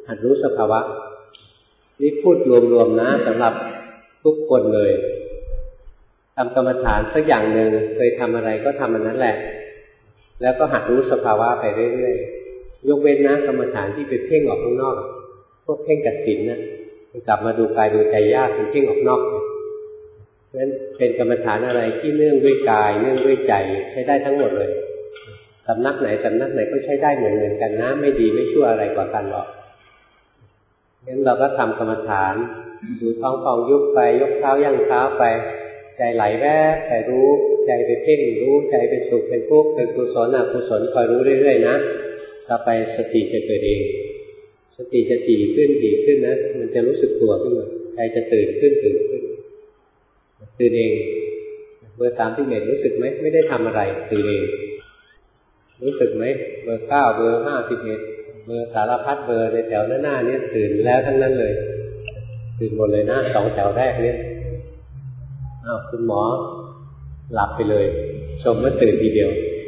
หัดรู้สภาวะนี่พูดรวมๆนะสำหรับทุกคนเลยทำกรรมฐานสักอย่างหนึ่งเคยทำอะไรก็ทำอันนั้นแหละแล้วก็หัดรู้สภาวะไปเรื่อยๆยกเว้นนะกรรมฐานที่ไปเพ่งออกข้างนอกพวกเพ่งกัดสินนะกลับมาดูกายดูใจยากเป็นเพ่งออกนอกเพราะฉะนั้นเป็นกรรมฐานอะไรที่เนื่องด้วยกายเนื่องด้วยใจใช้ได้ทั้งหมดเลยสำนักไหนสำนักไหนก็ใช้ได้เหมือนๆกันนะไม่ดีไม่ชั่วอะไรกว่ากันหรอกงั้นเราก็ทำกรรมฐานดูท้องฟองยุบไปยกเท้าย่างเท้าไปใจไหลแวบไปรู้ใจไปเพ่งรู้ใจเป็นสุขเป็นทุกข์เป็นกุศลอกุศลคอยรู้เรื่อยๆนะต่อไปสติจะเกิดเองสติจะถี่ขึ้นถี่ขึ้นนะมันจะรู้สึกตัวขึ้นมาใจจะตื่นขึ้นตื่นขึ้นตื่นเองเบอร์สามที่เอ็ดรู้สึกไหมไม่ได้ทำอะไรตื่นเองรู้สึกไหมเบอร์เก้าเบอร์ห้าสิบเอ็ดเบอร์สารพัดเบอร์ในแถวหน้าๆนี้ตื่นแล้วทั้งนั้นเลยตื่นหมดเลยนะสองแถวแรกเนี่ยอ้าวคุณหมอหลับไปเลยชมว่าตื่นทีเดียว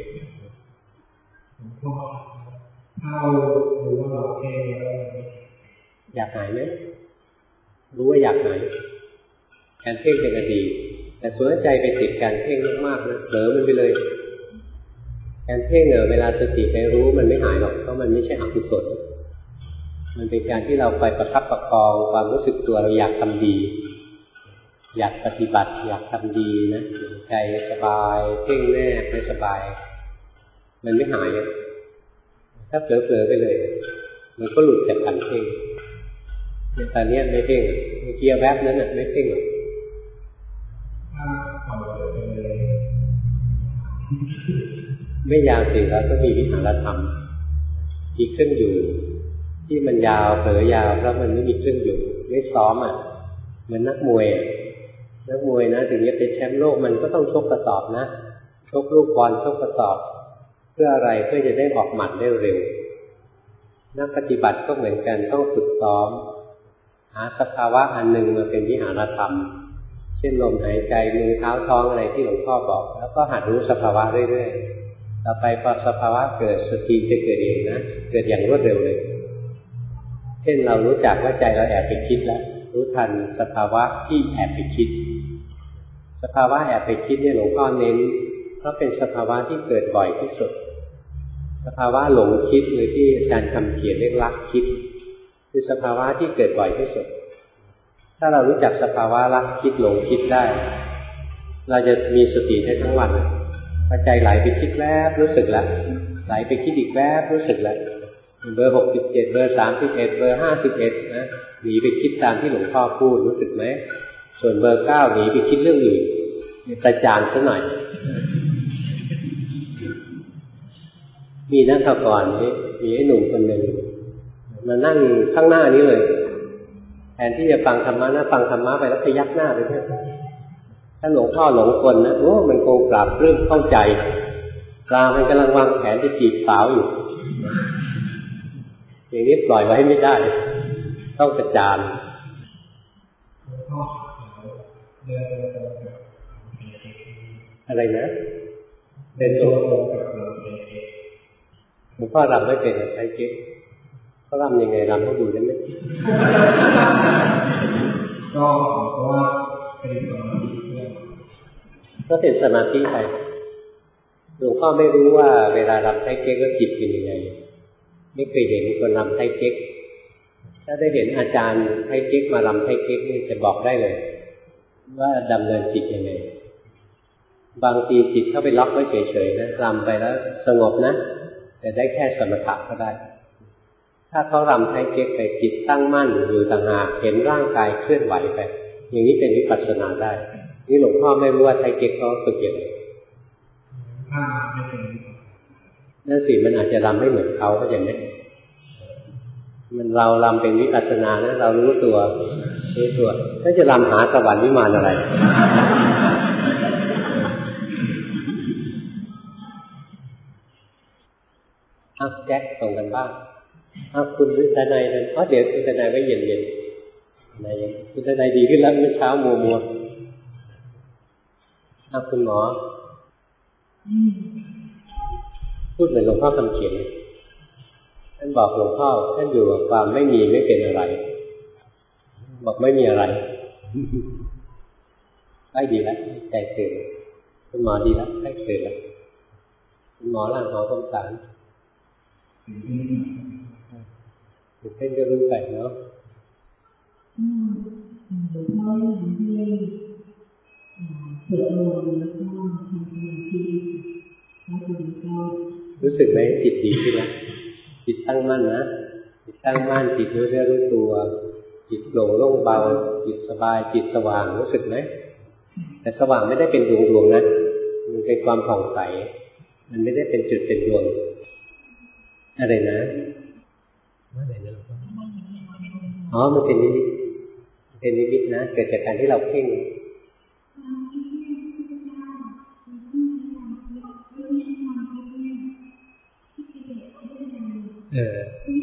เข้ารู้ว่าเราเองอยากหายไหมรู้ว่าอยากหายการเพ่งเป็นอดีตแต่ส่วนใจไปติดการเพ่งมากๆนะเผลอมันไปเลยการเพ่งเนี่ยเวลาสติไปรู้มันไม่หายหรอกเพราะมันไม่ใช่อกุศลมันเป็นการที่เราไปประคับประคองความรู้สึกตัวเราอยากทำดีอยากปฏิบัติอยากทำดีนะใจสบายเพ่งแน่ไม่สบายมันไม่หายถ้าเผลอๆไปเลยมันก็หลุดจากการเพ่งในตอนนี้ไม่เพ่งเมื่อกี้แวบนั้นน่ะไม่เพ่งหรอกไม่ยาวสิแล้วก็มีวิหารธรรมมีเครื่องอยู่ที่มันยาวเผลอยาวเพราะมันไม่มีเครื่องอยู่ไม่ซ้อมอ่ะเหมือนนักมวยนักมวยนะถึงจะเป็นแชมป์โลกมันก็ต้องชกกระสอบนะชกลูกบอลชกกระสอบเพื่ออะไรเพื่อจะได้ออกหมัดได้เร็วนักปฏิบัติก็เหมือนกันต้องฝึกซ้อมหาสภาวะอันหนึ่งมาเป็นวิหารธรรมเช่นลมหายใจมือเท้าท้องอะไรที่หลวงพ่อบอกแล้วก็หัดรู้สภาวะเรื่อยๆต่อไปพอสภาวะเกิดสติจะเกิดเองนะเกิดอย่างรวดเร็วเลยเช่นเรารู้จักว่าใจเราแอบไปคิดแล้วรู้ทันสภาวะที่แอบไปคิดสภาวะแอบไปคิดเนี่ยหลวงพ่อเน้นเพราะเป็นสภาวะที่เกิดบ่อยที่สุดสภาวะหลงคิดหรือที่อาจารย์คำเขียนเรียกลักคิดคือสภาวะที่เกิดบ่อยที่สุดถ้าเรารู้จักสภาวะลักคิดหลงคิดได้เราจะมีสติได้ทั้งวันพอใจไหลไปคิดแวบรู้สึกแล้วไหลไปคิดอีกแวบรู้สึกแล้วเบอร์หกสิบเจ็ดเบอร์สามสิบเอ็ดเบอร์ห้าสิบเอ็ดนะหนีไปคิดตามที่หลวงพ่อพูดรู้สึกไหมส่วนเบอร์เก้าหนีไปคิดเรื่องอื่นประจานซะหน่อยมีนักข่าวก่อนนี่มีไอ้หนุ่มคนหนึ่งมานั่งข้างหน้านี้เลยแทนที่จะฟังธรรมะนะฟังธรรมะไปแล้วพยักหน้าไปแค่ถ้าหลวงพ่อหลงกลนะโอ้มันโกงกราบเรื่องเข้าใจกลางมันกำลังวางแผนจะจีบสาวอยู่อย่างนี้ปล่อยไว้ไม่ได้ต้องประจานอะไรนะเป็นตัวหลวงพ่อรำไม่เป็นใช้เก๊กเขารำยังไงรำให้ดูได้ไหมก็เพราะว่าเป็นสมาธิก็เป็นสมาธิไปหลวงพ่อไม่รู้ว่าเวลารำไทยเก๊กแล้วจิตเป็นยังไงไม่เคยเห็นคนรำไทยเก๊กถ้าได้เห็นอาจารย์ไทยเก๊กมารำไทยเก๊กนี่จะบอกได้เลยว่าดำเนินจิตยังไงบางทีจิตเข้าไปล็อกไว้เฉยๆนะรำไปแล้วสงบนะแต่ได้แค่สมถะก็ได้ถ้าเขารำไทยเก๊กไปจิตตั้งมั่นอยู่ต่างหากเห็นร่างกายเคลื่อนไหวไปอย่างนี้เป็นวิปัสสนาได้นี่หลวงพ่อไม่รู้ว่าไทยเก๊กเขาฝึกอย่างไรนั่นสิมันอาจจะรำไม่เหมือนเขาก็อย่างนี้มันเรารำเป็นวิปัสสนานะเรารู้ตัวรู้ตัวถ้าจะรำหาสวรรค์วิมานอะไรอ้าวแจ็คส่งกันบ้างอ้าวคุณทนายนั่นอ๋อเดี๋ยวคุณทนายไว้เย็นๆนายคุณทนายดีขึ้นแล้วเมื่อเช้ามัวมัวอ้าวคุณหมอพูดเหมือนหลวงพ่อคำเขียนท่านบอกหลวงพ่อท่านอยู่กับความไม่มีไม่เป็นอะไรบอกไม่มีอะไรได้ดีแล้วใจตื่นคุณหมอดีแล้วได้ตื่นแล้วคุณหมอร่างหมอกรมสารตื่นเต้นก็รู้ไปเนาะหลวงพ่อให้สวดมนต์แล้วก็ทำสมาธิแล้วก็รู้สึกไหมจิตดีขึ้นแล้วจิตตั้งมั่นนะจิตตั้งมั่นจิตรู้เรื่องรู้ตัวจิตโปร่งโล่งเบาจิตสบายจิตสว่างรู้สึกไหมแต่สว่างไม่ได้เป็นดวงดวงนะมันเป็นความผ่องใสมันไม่ได้เป็นจุดเป็นดวงอะไรนะว่าอะไรนะอ๋อมันเป็นนิมิตเป็นนิมิตนะเกิดจากการที่เราเพ่งเออ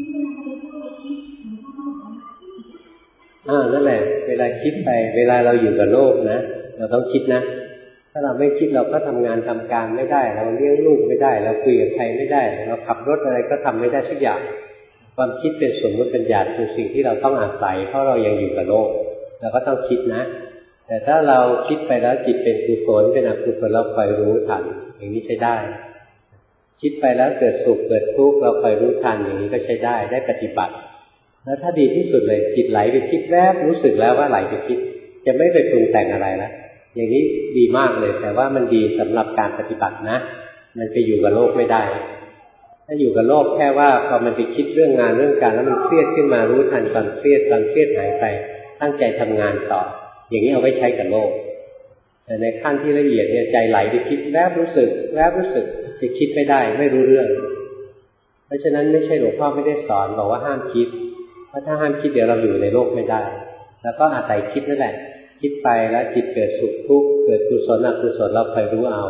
อ่านั่นแหละเวลาคิดไปเวลาเราอยู่กับโลกนะเราต้องคิดนะถ้าเราไม่คิดเราก็ทำงานทำการไม่ได้เราเลี้ยงลูกไม่ได้เราคุยกับใครไม่ได้เราขับรถอะไรก็ทำไม่ได้สักอย่างความคิดเป็นสมมติปัญญาคือสิ่งที่เราต้องอาศัยเพราะเรายังอยู่กับโลกเราก็ต้องคิดนะแต่ถ้าเราคิดไปแล้วจิตเป็นกุศลเป็นอกุศลเราคอยรู้ทันอย่างนี้ใช้ได้คิดไปแล้วเกิดสุขเกิดทุกข์เราคอยรู้ทันอย่างนี้ก็ใช้ได้ได้ปฏิบัติแล้วถ้าดีที่สุดเลยจิตไหลไปคิดแวบรู้สึกแล้วว่าไหลไปคิดจะไม่ไปปรุงแต่งอะไรแล้วอย่างนี้ดีมากเลยแต่ว่ามันดีสำหรับการปฏิบัตินะมันไปอยู่กับโลกไม่ได้ถ้าอยู่กับโลกแค่ว่าพอมันไปคิดเรื่องงานเรื่องการแล้วมันเครียดขึ้นมารู้ทันความเครียดความเครียดหายไปตั้งใจทำงานต่ออย่างนี้เอาไว้ใช้กับโลกแต่ในขั้นที่ละเอียดเนี่ยใจไหลไปคิดแวบรู้สึกแวบรู้สึกจะคิดไม่ได้ไม่รู้เรื่องเพราะฉะนั้นไม่ใช่หลวงพ่อไม่ได้สอนบอกว่าห้ามคิดเพราะถ้าห้ามคิดเดี๋ยวเราอยู่ในโลกไม่ได้แล้วก็อาศัยคิดนั่นแหละคิดไปแล้วจิตเกิดสุขทุกข์เกิดกุศลอกุศลเราคอยรู้เอา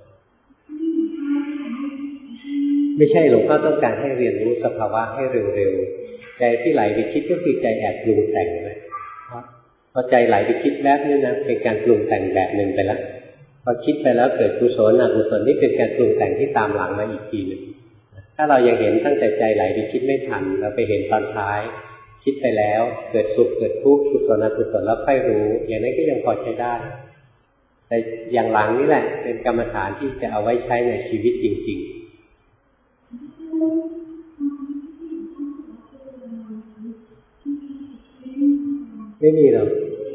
ไม่ใช่หลวงพ่อต้องการให้เรียนรู้สภาวะให้เร็วๆใจที่ไหลไปคิดก็คือใจแอบปรุงแต่งเลยพอใจไหลไปคิดแล้วนี่นะเป็นการปรุงแต่งแบบหนึ่งไปแล้วพอคิดไปแล้วเกิดกุศลอกุศลนี่เป็นการปรุงแต่งที่ตามหลังมาอีกทีหนึ่งถ้าเรายังเห็นตั้งแต่ใจไหลไปคิดไม่ทันเราไปเห็นตอนท้ายคิดไปแล้วเกิดสุขเกิดทุกข์กุศลอกุศลแล้วค่อยรู้อย่างนี้ก็ยังพอใช้ได้แต่อย่างหลังนี่แหละเป็นกรรมฐานที่จะเอาไว้ใช้ในชีวิตจริงๆไม่มีหรอก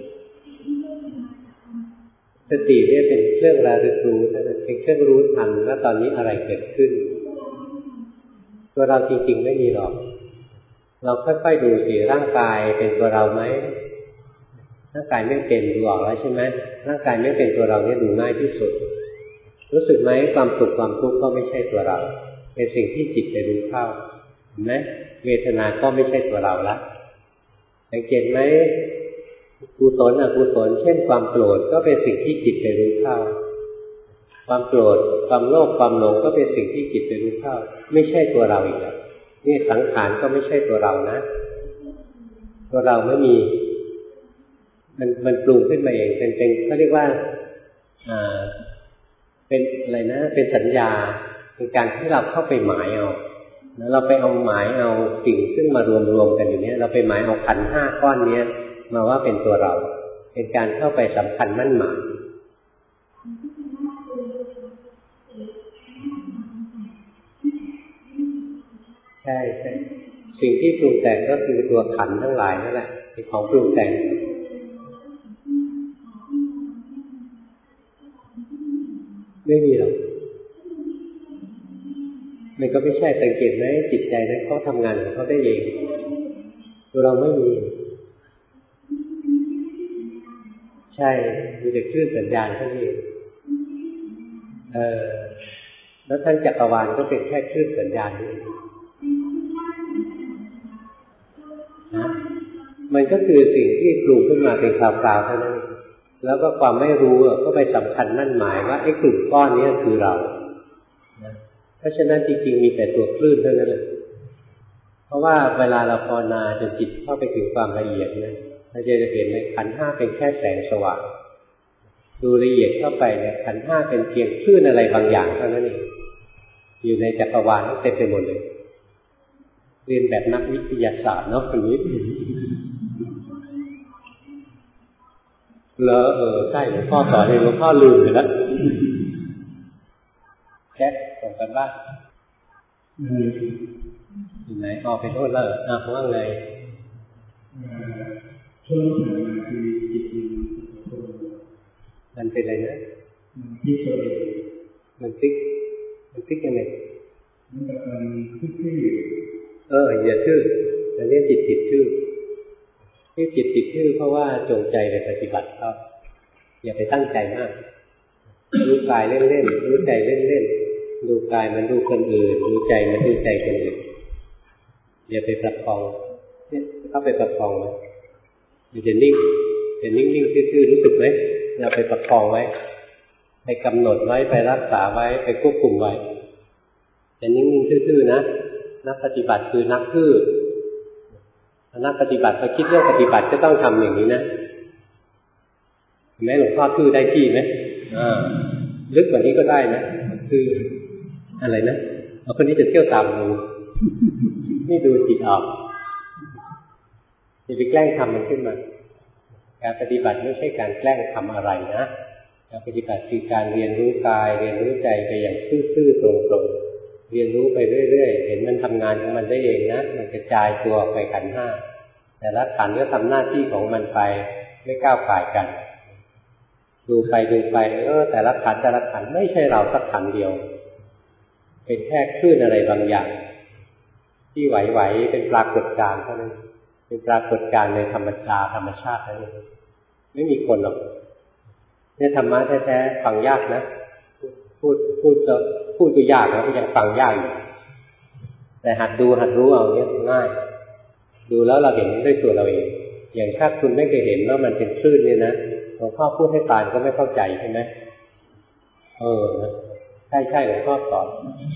สติเนี่ยเป็นเครื่องระลึกรู้แต่เป็นเครื่องรู้ทันว่าตอนนี้อะไรเกิดขึ้นตัวเราจริงๆไม่มีหรอกเราค่อยๆดูสิร่างกายเป็นตัวเราไหมร่างกายไม่เป็นดูออกแล้วใช่ไหมร่างกายไม่เป็นตัวเราเนี่ยดูง่ายที่สุดรู้สึกไหมความสุขความทุกข์ก็ไม่ใช่ตัวเราเป็นสิ่งที่จิตไปรู้เข้าเห็นไหมเวทนาก็ไม่ใช่ตัวเราละสังเกตไหมกุศลอกุศลเช่นความโกรธก็เป็นสิ่งที่จิตไปรู้เข้าความโกรธความโลภความหลงก็เป็นสิ่งที่จิตไปรู้เข้าไม่ใช่ตัวเราอีกแล้วนี่สังขารก็ไม่ใช่ตัวเรานะตัวเราไม่มีมันมันปรุงขึ้นมาเองเป็นเป็นเขาเรียกว่าอ่าเป็นอะไรนะเป็นสัญญาเป็นการที่เราเข้าไปหมายเอาแล้วเราไปเอาหมายเอาสิ่งซึ่งมารวมๆกันอยู่เนี้ยเราไปหมายเอาขันธ์ห้าก้อนเนี้ยมาว่าเป็นตัวเราเป็นการเข้าไปสำคัญมั่นหมายใช่ใช่สิ่งที่ปรุงแต่งก็คือตัวขันธ์ทั้งหลายนั่นแหละเป็นของปรุงแต่งไม่มีหรอกมันก็ไม่ใช่สังเกตไหมจิตใจนั้นเขาทำงานของเขาได้เองตัวเราไม่มีใช่มีแต่คลื่นสัญญาณเท่านั้นเองเออแล้วทั้งจักรวาลก็เป็นแค่คลื่นสัญญาณนี่นะมันก็คือสิ่งที่ปรุงขึ้นมาเป็นคราวๆเท่านั้นแล้วก็ความไม่รู้ก็ไปสำคัญมั่นหมายว่าไอ้กลุ่มก้อนนี้คือเรานะเพราะฉะนั้นจริงๆมีแต่ตัวคลื่นเท่านั้นแหละเพราะว่าเวลาเราภาวนาจนจิตเข้าไปถึงความละเอียดเนี่ยเราจะเห็นในขันธ์ห้าเป็นแค่แสงสว่างดูละเอียดเข้าไปเนี่ยขันธ์ห้าเป็นเพียงคลื่นอะไรบางอย่างเท่านั้นเองอยู่ในจักรวาลเต็มไปหมดเลยเรียนแบบนักวิทยาศาสตร์เนาะคนนี้แล้วเออใช่หลวงพ่อสอนเองหลวงพ่อลืมไปแล้วแค่ส่งกันบ้างอยู่ไหนออกไปโทษแล้วอ่ะว่าไงช่วงที่ผ่านมาคือจิตมันเป็นอะไรนะที่ตัวเองมันติ๊กมันติ๊กยังไงมันแบบมันทื่อเอออย่าทื่อแต่เรียกจิตติดทื่อที่จิตติดทื่อเพราะว่าจงใจไปปฏิบัติครับอย่าไปตั้งใจมากรู้กายเล่นๆรู้ใจเล่นๆดูกายมันดูคนอื่นดูใจมันดูใจคนอื่นอย่าไปประคองเนี่ยเข้าไปประคองไว้มันจะนิ่งจะนิ่งๆทื่อๆรู้สึกไหมอย่าไปประคองไว้ไปกำหนดไว้ไปรักษาไว้ไปควบคุมไว้จะนิ่งๆทื่อๆนะนักปฏิบัติคือนักทื่อนักปฏิบัติพอคิดเรื่องปฏิบัติก็ต้องทำอย่างนี้นะแม้หลวงพ่อทื่อได้ที่ไหมอ่าลึกกว่านี้ก็ได้นะคืออะไรนะเอาคนนี้จะเที่ยวตามดูนี่ดูจิตออกอย่าไปแกล้งทำมันขึ้นมาการปฏิบัติไม่ใช่การแกล้งทำอะไรนะการปฏิบัติคือการเรียนรู้กายเรียนรู้ใจไปอย่างซื่อๆตรงๆเรียนรู้ไปเรื่อยๆเห็นมันทำงานของมันได้เองนะมันกระจายตัวไปขันธ์ห้าแต่ละขันธ์ก็ทำหน้าที่ของมันไปไม่ก้าวก่ายกันดูไปดูไปเออแต่ละขันธ์แต่ละขันธ์ไม่ใช่เราสักขันธ์เดียวเป็นแค่คลื่นอะไรบางอย่างที่ไหวๆเป็นปรากฏการณ์เท่านั้นเป็นปรากฏการณ์ในธรรมชาติธรรมชาตินั่นเองไม่มีคนหรอกเนี่ยธรรมะแท้ๆฟังยากนะพูดพูดจะพูดก็ยากนะยังฟังยากอยู่แต่หัดดูหัดรู้เอาเนี่ยง่ายดูแล้วเราเห็นด้วยตัวเราเองอย่างถ้าคุณไม่เคยเห็นว่ามันเป็นคลื่นเนี่ยนะหลวงพ่อพูดให้ตายก็ไม่เข้าใจใช่ไหมเออนะใช่ใช่หลวงพ่อสอน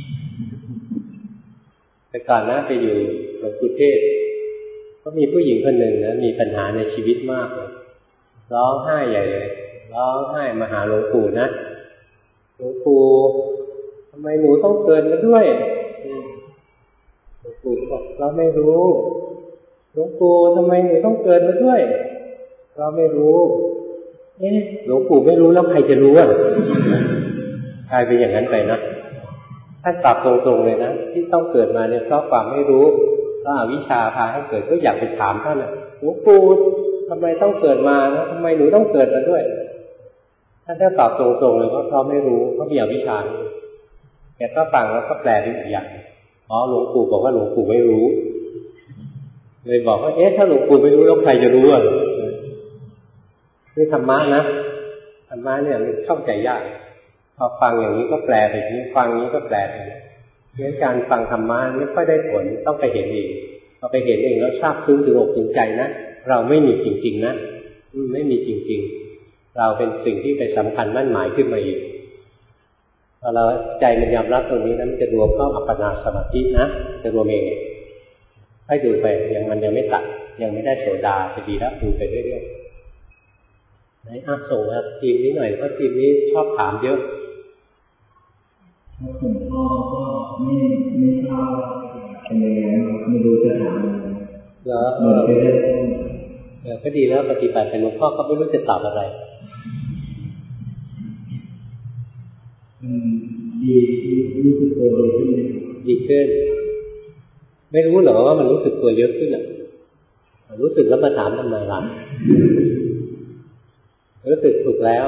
แต่ก่อนนะไปอยู่หลวงปู่เทศก็มีผู้หญิงคนหนึ่งนะมีปัญหาในชีวิตมากเลยร้องไห้ใหญ่เลยร้องไห้มาหาหลวงปู่นะหลวงปู่ทำไมหนูต้องเกิดมาด้วยหลวงปู่บอกเราไม่รู้หลวงปู่ทำไมหนูต้องเกิดมาด้วยเราไม่รู้เอ๊ะหลวงปู่ไม่รู้แล้วใครจะรู้อ่ะกลายเป็นอย่างนั้นไปนะท่านตอบตรงๆเลยนะที่ต้องเกิดมาเนี่ยเพราะความไม่รู้ก็อวิชชาพาให้เกิดก็อยากไปถามท่านอ่ะหลวงปู่ทำไมต้องเกิดมานะทำไมหนูต้องเกิดมาด้วยท่านจะตอบตรงๆเลยว่าเขาไม่รู้เขามีอวิชชาแกก็ฟังแล้วก็แปลเป็นอีกอย่างอ๋อหลวงปู่บอกว่าหลวงปู่ไม่รู้เลยบอกว่าเอ๊ะถ้าหลวงปู่ไม่รู้แล้วใครจะรู้อ่ะนี่ธรรมะนะธรรมะเนี่ยมันเข้าใจยากพอฟังอย่างนี้ก็แปลไปอย่างนี้ฟังนี้ก็แปลไปเพราะฉะนั้นการฟังธรรมะไม่ค่อยได้ผลต้องไปเห็นเองพอไปเห็นเองแล้วทราบซึ้งถึงอกถึงใจนะเราไม่มีจริงๆนะไม่มีจริงๆเราเป็นสิ่งที่ไปสำคัญมั่นหมายขึ้นมาเองพอเราใจมันยอมรับตรงนี้นะมันจะรวมเข้าอัปปนาสมาธินะจะรวมเองให้ดูไปยังมันยังไม่ตัดยังไม่ได้โสดาจะดีแล้วดูไปเรื่อยๆไหนอ่ะส่งมาทีมนี้หน่อยเพราะทีมนี้ชอบถามเยอะผมก็ก็ไม่ไม่ทราบเป็นยังไงไม่รู้จะถามแล้วเหมือนกันเออก็ดีแล้วปฏิบัติแต่หลวงพ่อก็ไม่รู้จะตอบอะไรอืมดีรู้สึกตัวดีขึ้นดีขึ้นไม่รู้เหรอว่ามันรู้สึกตัวเยอะขึ้นอ่ะรู้สึกแล้วมาถามทำไมล่ะรู้สึกถูกแล้ว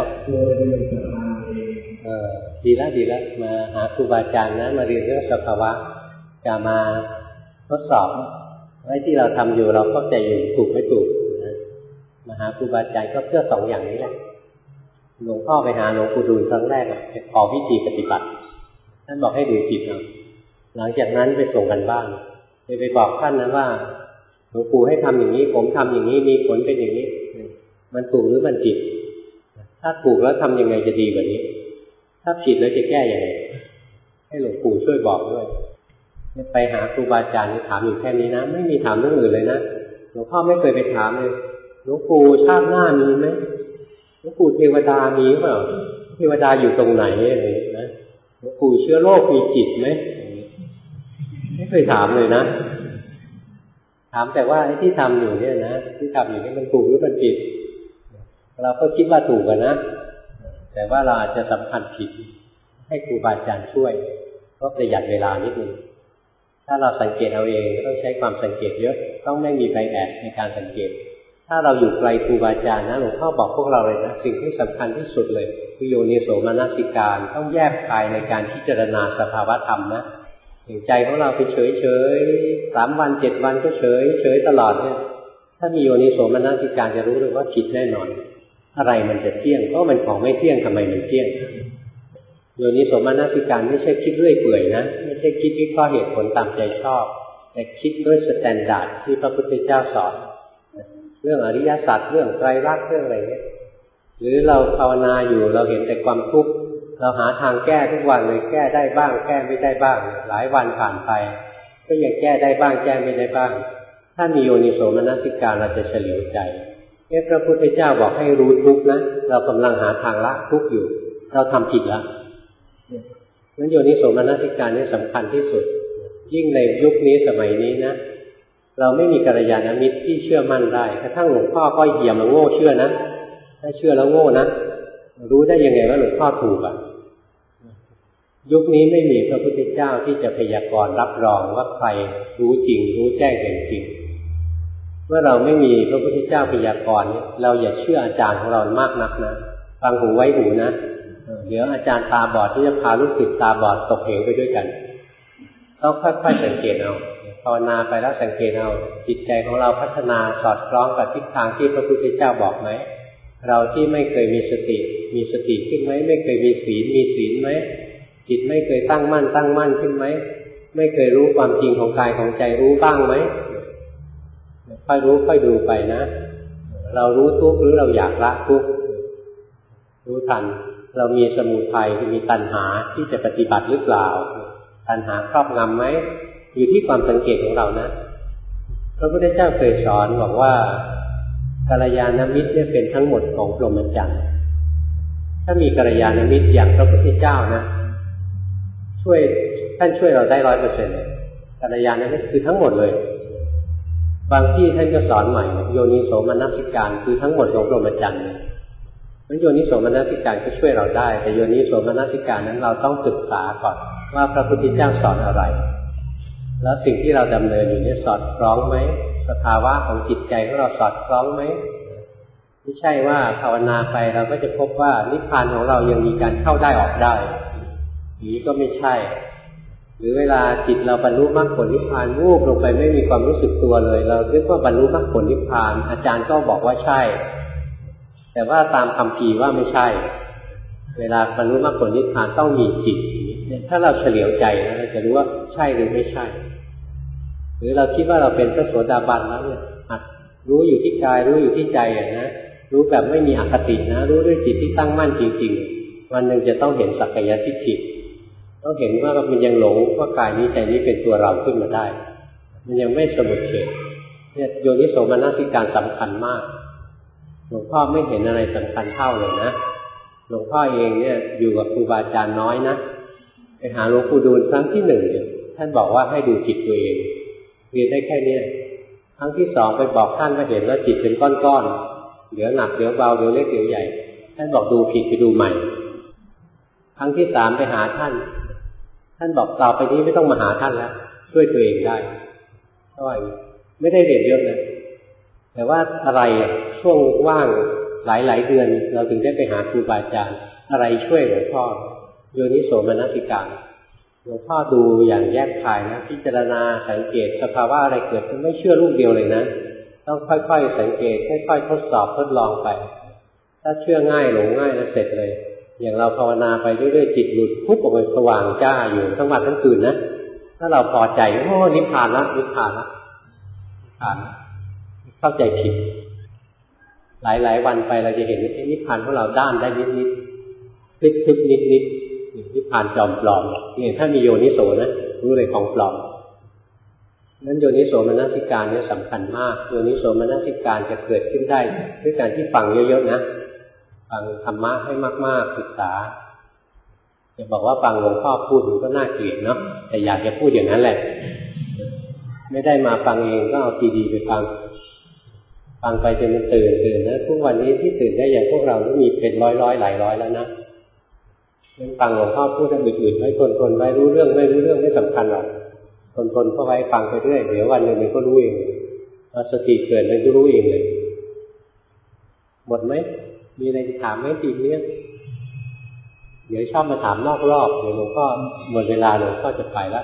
เออดีแล้วดีแล้วมาหาครูบาอาจารย์นะมาเรียนเรื่องสภาวะจะมาทดสอบว่าที่เราทำอยู่เราเข้าใจอยู่ถูกไม่ถูกนะมาหาครูบาอาจารย์ก็เพื่อสองอย่างนี้แหละหลวงพ่อไปหาหลวงปู่ดูลครั้งแรกอ่ะขอวิธีปฏิบัติท่านบอกให้ดูจิตเอาหลังจากนั้นไปส่งกันบ้านไปไปบอกท่านนะว่าหลวงปู่ให้ทำอย่างนี้ผมทำอย่างนี้มีผลเป็นอย่างนี้มันถูกหรือมันผิดถ้าถูกแล้วทำยังไงจะดีกว่านี้ถ้าผิดแล้วจะแก้ยังไงให้หลวงปู่ช่วยบอกด้วยไปหาครูบาอาจารย์ถามอยู่แค่นี้นะไม่มีถามเรื่องอื่นเลยนะหลวงพ่อไม่เคยไปถามเลยหลวงปู่ชาติหน้ามีไหมหลวงปู่เทวดามีเปล่าเทวดาอยู่ตรงไหนอะไรนะหลวงปู่เชื้อโรคมีจิตไหมไม่เคยถามเลยนะถามแต่ว่าไอ้ที่ทำอยู่เนี่ยนะที่ทำอยู่นี่มันถูกหรือมันผิดเราก็คิดว่าถูกกันนะแต่ว่าเราอาจจะสำคัญผิดให้ครูบาอาจารย์ช่วยก็ประหยัดเวลานิดนึงถ้าเราสังเกตเอาเองก็ต้องใช้ความสังเกตเยอะต้องไม่มีไบแอสในการสังเกตถ้าเราอยู่ไกลครูบาอาจารย์นะหลวงพ่อบอกพวกเราเลยนะสิ่งที่สำคัญที่สุดเลยคือโยนิโสมนสิการต้องแยกกายในการพิจารณาสภาวะธรรมนะอย่างใจของเราไปเฉยเฉยสามวันเจ็ดวันก็เฉยเฉยตลอดเนี่ยถ้ามีโยนิโสมนสิการจะรู้เลยว่าผิดแน่นอนอะไรมันจะเที่ยงเพราะมันของไม่เที่ยงทำไมมันเที่ยงโยนิโสมนสิการไม่ใช่คิดเรื่อยเปื่อยนะไม่ใช่คิดวิเคราะห์เหตุผลตามใจชอบแต่คิดด้วยสแตนดาร์ดที่พระพุทธเจ้าสอนเรื่องอริยสัจเรื่องไตรลักษณ์เรื่องอะไรเนี่ยหรือเราภาวนาอยู่เราเห็นแต่ความทุกข์เราหาทางแก้ทุกวันเลยแก้ได้บ้างแก้ไม่ได้บ้างหลายวันผ่านไปก็ยังแก้ได้บ้างแก้ไม่ได้บ้างถ้ามีโยนิโสมนสิการเราจะเฉลียวใจเอ๊ะพระพุทธเจ้าบอกให้รู้ทุกข์นะเรากำลังหาทางละทุกข์อยู่เราทำผิดแล้วงั้นโยนิโสมนสิการนี่สำคัญที่สุดยิ่งในยุคนี้สมัยนี้นะเราไม่มีกัลยาณมิตรที่เชื่อมั่นได้กระทั่งหลวงพ่อก็เหยียบมาโง่เชื่อนะถ้าเชื่อแล้วโง่นะรู้ได้ยังไงว่าหลวงพ่อถูกอ่ะยุคนี้ไม่มีพระพุทธเจ้าที่จะพยากรณ์รับรองว่าใครรู้จริงรู้แจ้งเห็นจริงเมื่อเราไม่มีพระพุทธเจ้าพยากรณ์เนี่ยเราอย่าเชื่ออาจารย์ของเรามากนักนะฟังหูไว้หูนะเดี๋ยวอาจารย์ตาบอดที่จะพาลูกศิษย์ตาบอดตกเหวไปด้วยกันต้องค่อยๆสังเกตเอาภาวนาไปแล้วสังเกตเอาจิตใจของเราพัฒนาสอดคล้องกับทิศทางที่พระพุทธเจ้าบอกไหมเราที่ไม่เคยมีสติมีสติขึ้นไหมไม่เคยมีศีลมีศีลไหมจิตไม่เคยตั้งมั่นตั้งมั่นขึ้นไหมไม่เคยรู้ความจริงของกายของใจรู้บ้างไหมค่อยรู้ค่อยดูไปนะเรารู้ทุกข์หรือเราอยากละทุกข์รู้ทันเรามีสมุทัยมีตัณหาที่จะปฏิบัติหรือเปล่าตัณหาครอบงำไหมอยู่ที่ความสังเกตของเรานะพระพุทธเจ้าเคยสอนบอกว่ากัลยาณมิตรเนี่ยเป็นทั้งหมดของพรหมจรรย์ถ้ามีกัลยาณมิตรอย่างพระพุทธเจ้านะช่วยท่านช่วยเราได้ร้อยเปอร์เซ็นต์กัลยาณมิตรคือทั้งหมดเลยบางที่ท่านก็สอนใหม่โยนิโสมนสิการคือทั้งหมดของพรหมจรรย์เพราะโยนิโสมนสิการก็ช่วยเราได้แต่โยนิโสมนสิการนั้นเราต้องศึกษาก่อนว่าพระพุทธเจ้าสอนอะไรแล้วสิ่งที่เราดำเนินอยู่นี้สอดคล้องไหมสภาวะของจิตใจของเราสอดคล้องไหมไม่ใช่ว่าภาวนาไปเราก็จะพบว่านิพพานของเรายังมีการเข้าได้ออกได้อย่างนี้ก็ไม่ใช่หรือเวลาจิตเราบรรลุมรรคผลนิพพานวูบลงไปไม่มีความรู้สึกตัวเลยเราคิดว่าบรรลุมรรคผลนิพพานอาจารย์ก็บอกว่าใช่แต่ว่าตามคัมภีร์ว่าไม่ใช่เวลาบรรลุมรรคผลนิพพานต้องมีจิตถ้าเราเฉลียวใจนะเราจะรู้ว่าใช่หรือไม่ใช่หรือเราคิดว่าเราเป็นพระโสดาบันแล้วเนี่ยรู้อยู่ที่กายรู้อยู่ที่ใจอ่ะนะรู้แบบไม่มีอคตินะรู้ด้วยจิตที่ตั้งมั่นจริงๆวันหนึ่งจะต้องเห็นสักกายทิฏฐิต้องเห็นว่ามันยังหลงว่ากายนี้ใจนี้เป็นตัวเราขึ้นมาได้มันยังไม่สมุทเฉทเนี่ยโยนิโสมนสิการสำคัญมากหลวงพ่อไม่เห็นอะไรสำคัญเท่าเลยนะหลวงพ่อเองเนี่ยอยู่กับครูบาอาจารย์น้อยนะไปหาหลวงปู่ดูลครั้งที่หนึ่งเนี่ยท่านบอกว่าให้ดูจิตตัวเองเรียนได้แค่นี้ครั้งที่สองไปบอกท่านว่าเห็นว่าจิตเป็นก้อนๆเดี๋ยวหนักเดี๋ยวเบาเดี๋ยวเล็กเดี๋ยวใหญ่ท่านบอกดูผิดไปดูใหม่ครั้งที่สามไปหาท่านท่านบอกต่อไปนี้ไม่ต้องมาหาท่านแล้วช่วยตัวเองได้เพราะว่าไม่ได้เรียนเยอะนะแต่ว่าอะไรช่วงว่างหลายๆเดือนเราถึงได้ไปหาครูบาอาจารย์อะไรช่วยหลวงพ่อโยนิโสมนสิการหลวงพ่อดูอย่างแยกคายนะพิจารณาสังเกตสภาวะอะไรเกิดไม่เชื่อลูกเดียวเลยนะต้องค่อยๆสังเกตค่อยๆทดสอบทดลองไปถ้าเชื่อง่ายหลงง่ายแล้วเสร็จเลยอย่างเราภาวนาไปเรื่อยๆจิตหลุดปุ๊บออกมาสว่างจ้าอยู่ทั้งวันทั้งคืนนะถ้าเราพอใจโอ้นิพพานละนิพพานละนิพพานเข้าใจผิดหลายๆวันไปเราจะเห็นนิพพานของเราด้านได้นิดๆทึบๆนิดๆนิพพานจอมปลอมเนี่ยถ้ามีโยนิโสนะรู้เลยของปลอมนั้นโยนิโสมนสิการเนี่ยสำคัญมากโยนิโสมนสิการจะเกิดขึ้นได้ด้วยการที่ฟังเยอะๆนะฟังธรรมะให้มากๆศึกษาจะบอกว่าฟังหลวงพ่อพูดมันก็น่าเกลียดเนาะแต่อยากจะพูดอย่างนั้นแหละไม่ได้มาฟังเองก็เอาซีดีไปฟังฟังไปจนมันตื่นตื่นนะทุกวันนี้ที่ตื่นได้อย่างพวกเรานี่มีเป็นร้อยร้อยหลายร้อยแล้วนะงั้นฟังหลวงพ่อพูดให้อื่นๆไว้ทนๆไว้รู้เรื่องไม่รู้เรื่องไม่สำคัญหรอกทนๆเข้าไว้ฟังไปเรื่อยเดี๋ยววันหนึ่งมันก็รู้เองพอสติเกิดมันก็รู้เองเลยหมดไหมมีอะไรจะถามไหมทีนี้เดี๋ยวชอบมาถามนอกรอบเดี๋ยวหลวงพ่อหมดเวลาหลวงพ่อจะไปแล้ว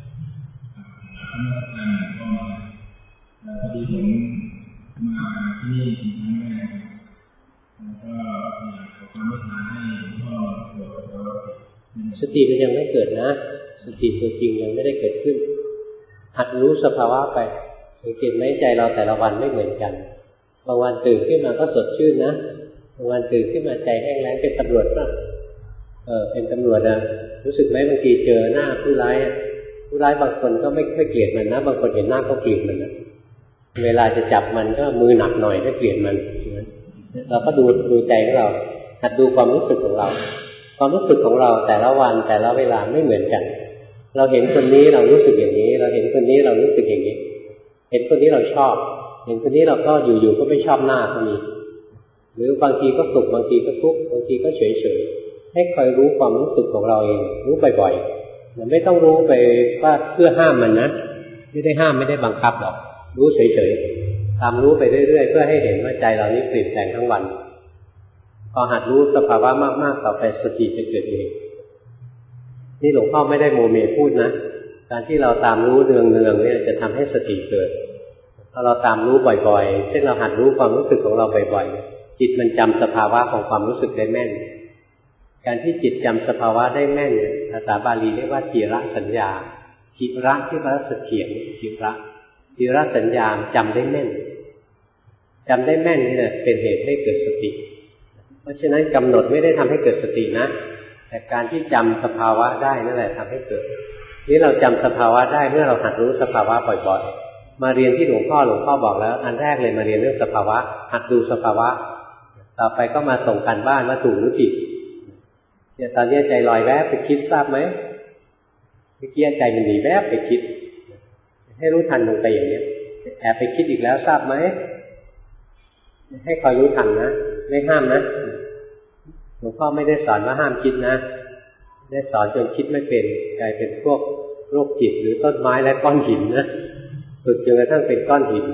พอดีผมมาที่นี่ครั้งแรกแล้วก็อยากขอความเมตตาให้พ่อตรวจสอบสติมันยังไม่เกิดนะสติตัวจริงยังไม่ได้เกิดขึ้นหัดรู้สภาวะไปสังเกตไหมใจเราแต่ละวันไม่เหมือนกันบางวันตื่นขึ้นมาก็สดชื่นนะบางวันตื่นขึ้นมาใจแห้งแล้งเป็นตำรวจป่ะเออเป็นตำรวจนะรู้สึกไหมบางทีเจอหน้าผู้ร้ายผู้ร้ายบางคนก็ไม่ค่อยเกลียดมันนะบางคนเห็นหน้าก็เกลียดมันนะเวลาจะจับมันก็มือหนักหน่อยถ้าเกลียดมันเราก็ดูดูใจของเราหัดดูความรู้สึกของเราความรู้สึกของเราแต่ละวันแต่ละเวลาไม่เหมือนกันเราเห็นคนนี้เรารู้สึกอย่างนี้เราเห็นคนนี้เรารู้สึกอย่างนี้เห็นคนนี้เราชอบเห็นคนนี้เราก็อยู่ๆก็ไม่ชอบหน้าเขามีหรือบางทีก็สุขบางทีก็ทุกข์บางทีก็เฉยๆให้คอยรู้ความรู้สึกของเราเองรู้บ่อยๆเราไม่ต้องรู้ไปว่าเพื่อห้ามมันนะไม่ได้ห้ามไม่ได้บังคับหรอกรู้เฉยๆตามรู้ไปเรื่อยๆเพื่อให้เห็นว่าใจเรานี้เปลี่ยนแปลงทั้งวันพอหัดรู้สภาวะมากๆต่อไปสติจะเกิดเองนี่หลวงพ่อไม่ได้โมเมพูดนะการที่เราตามรู้เนืองๆเนี่ยจะทำให้สติเกิดพอเราตามรู้บ่อยๆเช่นเราหัดรู้ความรู้สึกของเราบ่อยๆจิตมันจำสภาวะของความรู้สึกได้แม่นการที่จิตจำสภาวะได้แม่นเนี่ยภาษาบาลีเรียกว่าจิระสัญญาจิระที่แปลว่าเสถียรจิระจิระสัญญาจำได้แม่นจำได้แม่นนี่แหละเป็นเหตุให้เกิดสติเพราะฉะนั้นกำหนดไม่ได้ทำให้เกิดสตินะแต่การที่จำสภาวะได้นั่นแหละทำให้เกิดนี่เราจำสภาวะได้เมื่อเราหัดรู้สภาวะบ่อยๆมาเรียนที่หลวงพ่อหลวงพ่อบอกแล้วอันแรกเลยมาเรียนเรื่องสภาวะหัดดูสภาวะต่อไปก็มาส่งกันบ้านว่าถูกหรือผิดเนี่ยตอนนี้ใจลอยแวบไปคิดทราบไหมเมื่อกี้ใจมันหนีแวบไปคิดให้รู้ทันลงไปอย่างนี้แอบไปคิดอีกแล้วทราบไหมให้คอยรู้ทันนะไม่ห้ามนะหลวงพ่อไม่ได้สอนว่าห้ามคิดนะได้สอนจนคิดไม่เป็นกลายเป็นพวกโรคจิตหรือต้นไม้และก้อนหินนะฝึกจนกระทั่งเป็นก้อนหิน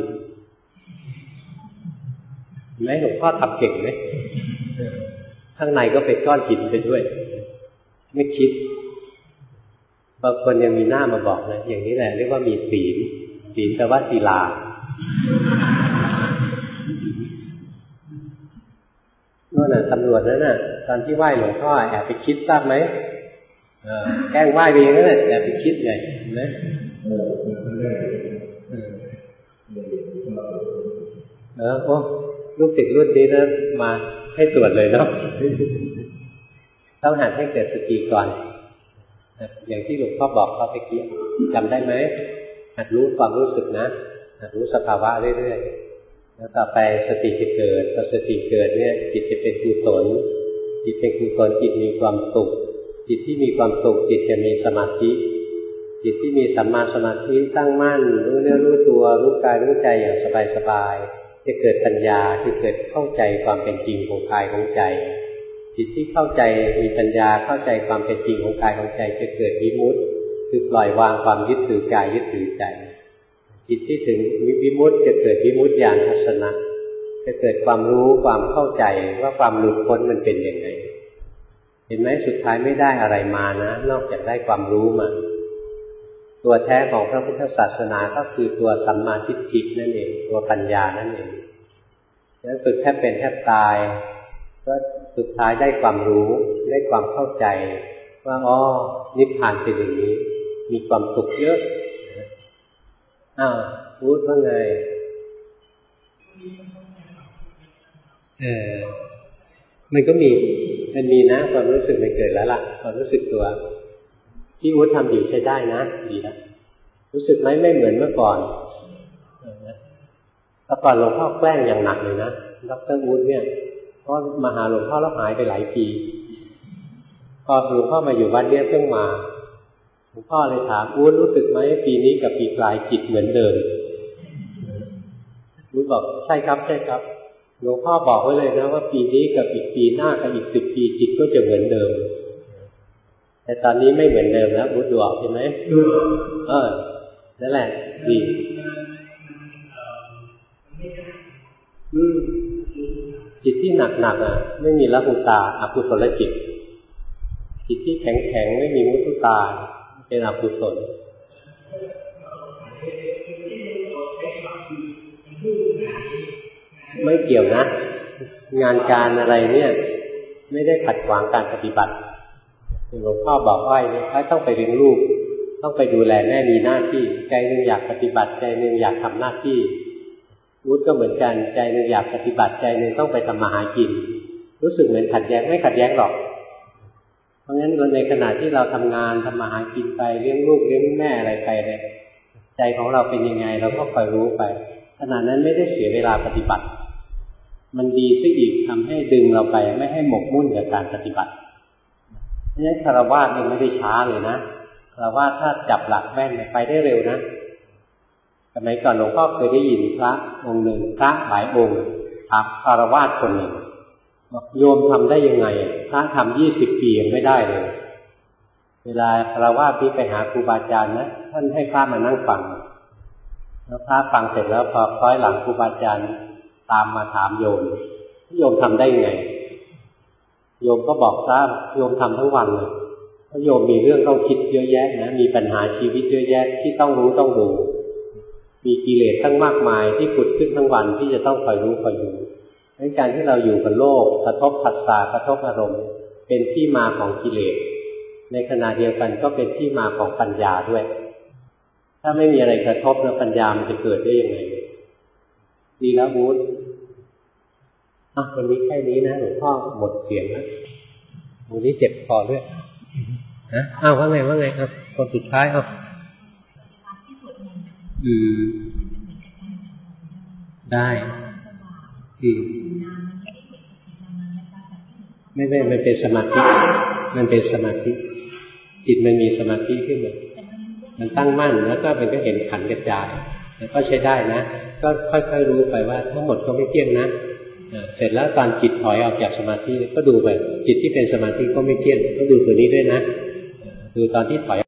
ไหมหลวงพ่อทำเก่งไหมข้างในก็เป็นก้อนหินไปด้วยไม่คิดบางคนยังมีหน้ามาบอกนะอย่างนี้แหละเรียกว่ามีศีลศีลแปลว่าศีลาโน่นน่ะตำรวจนั่นน่ะตอนที่ไหว้หลวงพ่อแอบไปคิดทราบไหมเออแกล้งไหว้ไปอย่างนั้นแหละแอบไปคิดไงเห็นไหมเออเออเออโอ้ลูกศิษย์รุ่นนี้นะมาให้ตรวจเลยเนาะต้องหัดให้เกิดสติก่อนอย่างที่หลวงพ่อบอกเขาไปกี้จำได้ไหมหัดรู้ความรู้สึกนะหัดรู้สภาวะเรื่อยๆแล้วต่อไปสติจะเกิดพอสติเกิดเนี่ยจิตจะเป็นกุศลจิตเป็นกุศลจิตมีความสุขจิตที่มีความสุขจิตจะมีสมาธิจิตที่มีสัมมาสมาธิตั้งมั่นรู้เนื้อรู้ตัวรู้กายรู้ใจอย่างสบายๆจะเกิดปัญญาที่เกิดเข้าใจความเป็นจริงของกายของใจจิตที่เข้าใจมีปัญญาเข้าใจความเป็นจริงของกายของใจจะเกิดวิมุตติคือปล่อยวางความยึดถือกายยึดถือใจจิตที่ถึงวิมุตติจะเกิดวิมุตติญาณทัศนะจะเกิดความรู้ความเข้าใจว่าความหลุดพ้นมันเป็นยังไงเห็นไหมสุดท้ายไม่ได้อะไรมานะนอกจากได้ความรู้มาตัวแท้ของพระพุทธศาสนาก็คือตัวสัมมาทิฏฐินั่นเองตัวปัญญานั่นเองฉะนั้นฝึกแทบเป็นแทบตายก็สุดท้ายได้ความรู้ได้ความเข้าใจว่าอ๋อนิพพานเป็นอย่างนี้มีความสุขเยอะอ้าวพูดว่าไงเออมันก็มีมันมีนะความรู้สึกมันเกิดแล้วล่ะความรู้สึกตัวที่อุ๊ดทำอยู่ใช้ได้นะดีนะรู้สึกไหมไม่เหมือนเมื่อก่อนแต่ก่อนหลวงพ่อแกล้งอย่างหนักเลยนะดร.อุ๊ดเนี่ยเพราะมาหาหลวงพ่อแล้วหายไปหลายปีพอหลวงพ่อมาอยู่วัดเนี้ยเพิ่งมาหลวงพ่อเลยถามอู๊ดรู้สึกไหมปีนี้กับปีกลายจิตเหมือนเดิมอู๊ดบอกใช่ครับใช่ครับหลวงพ่อบอกไว้เลยนะว่าปีนี้กับอีกปีหน้ากับอีกสิบปีจิตก็จะเหมือนเดิมแต่ตอนนี้ไม่เหมือนเดิมแล้วอู๊ดดูออกใช่ไหมเออนั่นแหละดีอืมจิตที่หนักๆอ่ะไม่มีละหุตาอกุศลจิตจิตที่แข็งๆไม่มีมุทุตาเป็นอกุศลไม่เกี่ยวนะงานการอะไรเนี่ยไม่ได้ขัดขวางการปฏิบัติหลวงพ่อบอกอ้อยเนี่ยต้องไปเลี้ยงลูกต้องไปดูแลแม่มีหน้าที่ใจนึงอยากปฏิบัติใจนึงอยากทำหน้าที่วุฒิก็เหมือนกันใจนึงอยากปฏิบัติใจนึงต้องไปทำมาหากินรู้สึกเหมือนขัดแย้งไม่ขัดแย้งหรอกเพราะงั้นในขณะที่เราทำงานทำมาหากินไปเลี้ยงลูกเลี้ยงแม่อะไรไปเนี่ยใจของเราเป็นยังไงเราก็คอยรู้ไปขณะนั้นไม่ได้เสียเวลาปฏิบัติมันดีซะอีกทำให้ดึงเราไปไม่ให้หมกมุ่นกับการปฏิบัติเพราะฉะนั้นคฤหัสถ์ยังไม่ได้ช้าเลยนะคฤหัสถ์ถ้าจับหลักแม่นไปได้เร็วนะสมัยก่อนหลวงพ่อเคยได้ยินพระองค์หนึ่งพระหลายองค์ถามคฤหัสถ์คนหนึ่งบอกโยมทำได้ยังไงพระทำยี่สิบปียังไม่ได้เลยเวลาคฤหัสถ์ที่ไปหาครูบาอาจารย์นะท่านให้พระมานั่งฟังแล้วพระฟังเสร็จแล้วพอคล้อยหลังครูบาอาจารย์ตามมาถามโยมโยมทำได้ไงโยมก็บอกพระโยมทำทั้งวันเลยเพราะโยมมีเรื่องต้องคิดเยอะแยะนะมีปัญหาชีวิตเยอะแยะที่ต้องรู้ต้องดูมีกิเลสทั้งมากมายที่ผุดขึ้นทั้งวันที่จะต้องคอยรู้คอยดูในการที่เราอยู่กับโลกกระทบผัสสะกระทบอารมณ์เป็นที่มาของกิเลสในขณะเดียวกันก็เป็นที่มาของปัญญาด้วยถ้าไม่มีอะไรกระทบแล้วปัญญามันจะเกิดได้ยังไงดีแล้วบูธอ่ะวันนี้แค่นี้นะหลวงพ่อหมดเสียงแล้ววันนี้เจ็บคอด้วยนะอ้าวว่าไงว่าไงอ่ะคนสุดท้ายอ่ะอืมได้อืมไม่ไม่มันเป็นสมาธิมันเป็นสมาธิจิตมันมีสมาธิขึ้นมามันตั้งมั่นแล้วก็มันก็เห็นขันธ์กระจายแล้วก็ใช้ได้นะก็ค่อยๆรู้ไปว่าทั้งหมดก็ไม่เที่ยงนะเสร็จแล้วตอนจิตถอยออกจากสมาธิก็ดูไปจิตที่เป็นสมาธิก็ไม่เที่ยงก็ดูตัวนี้ด้วยนะดูตอนที่ถอย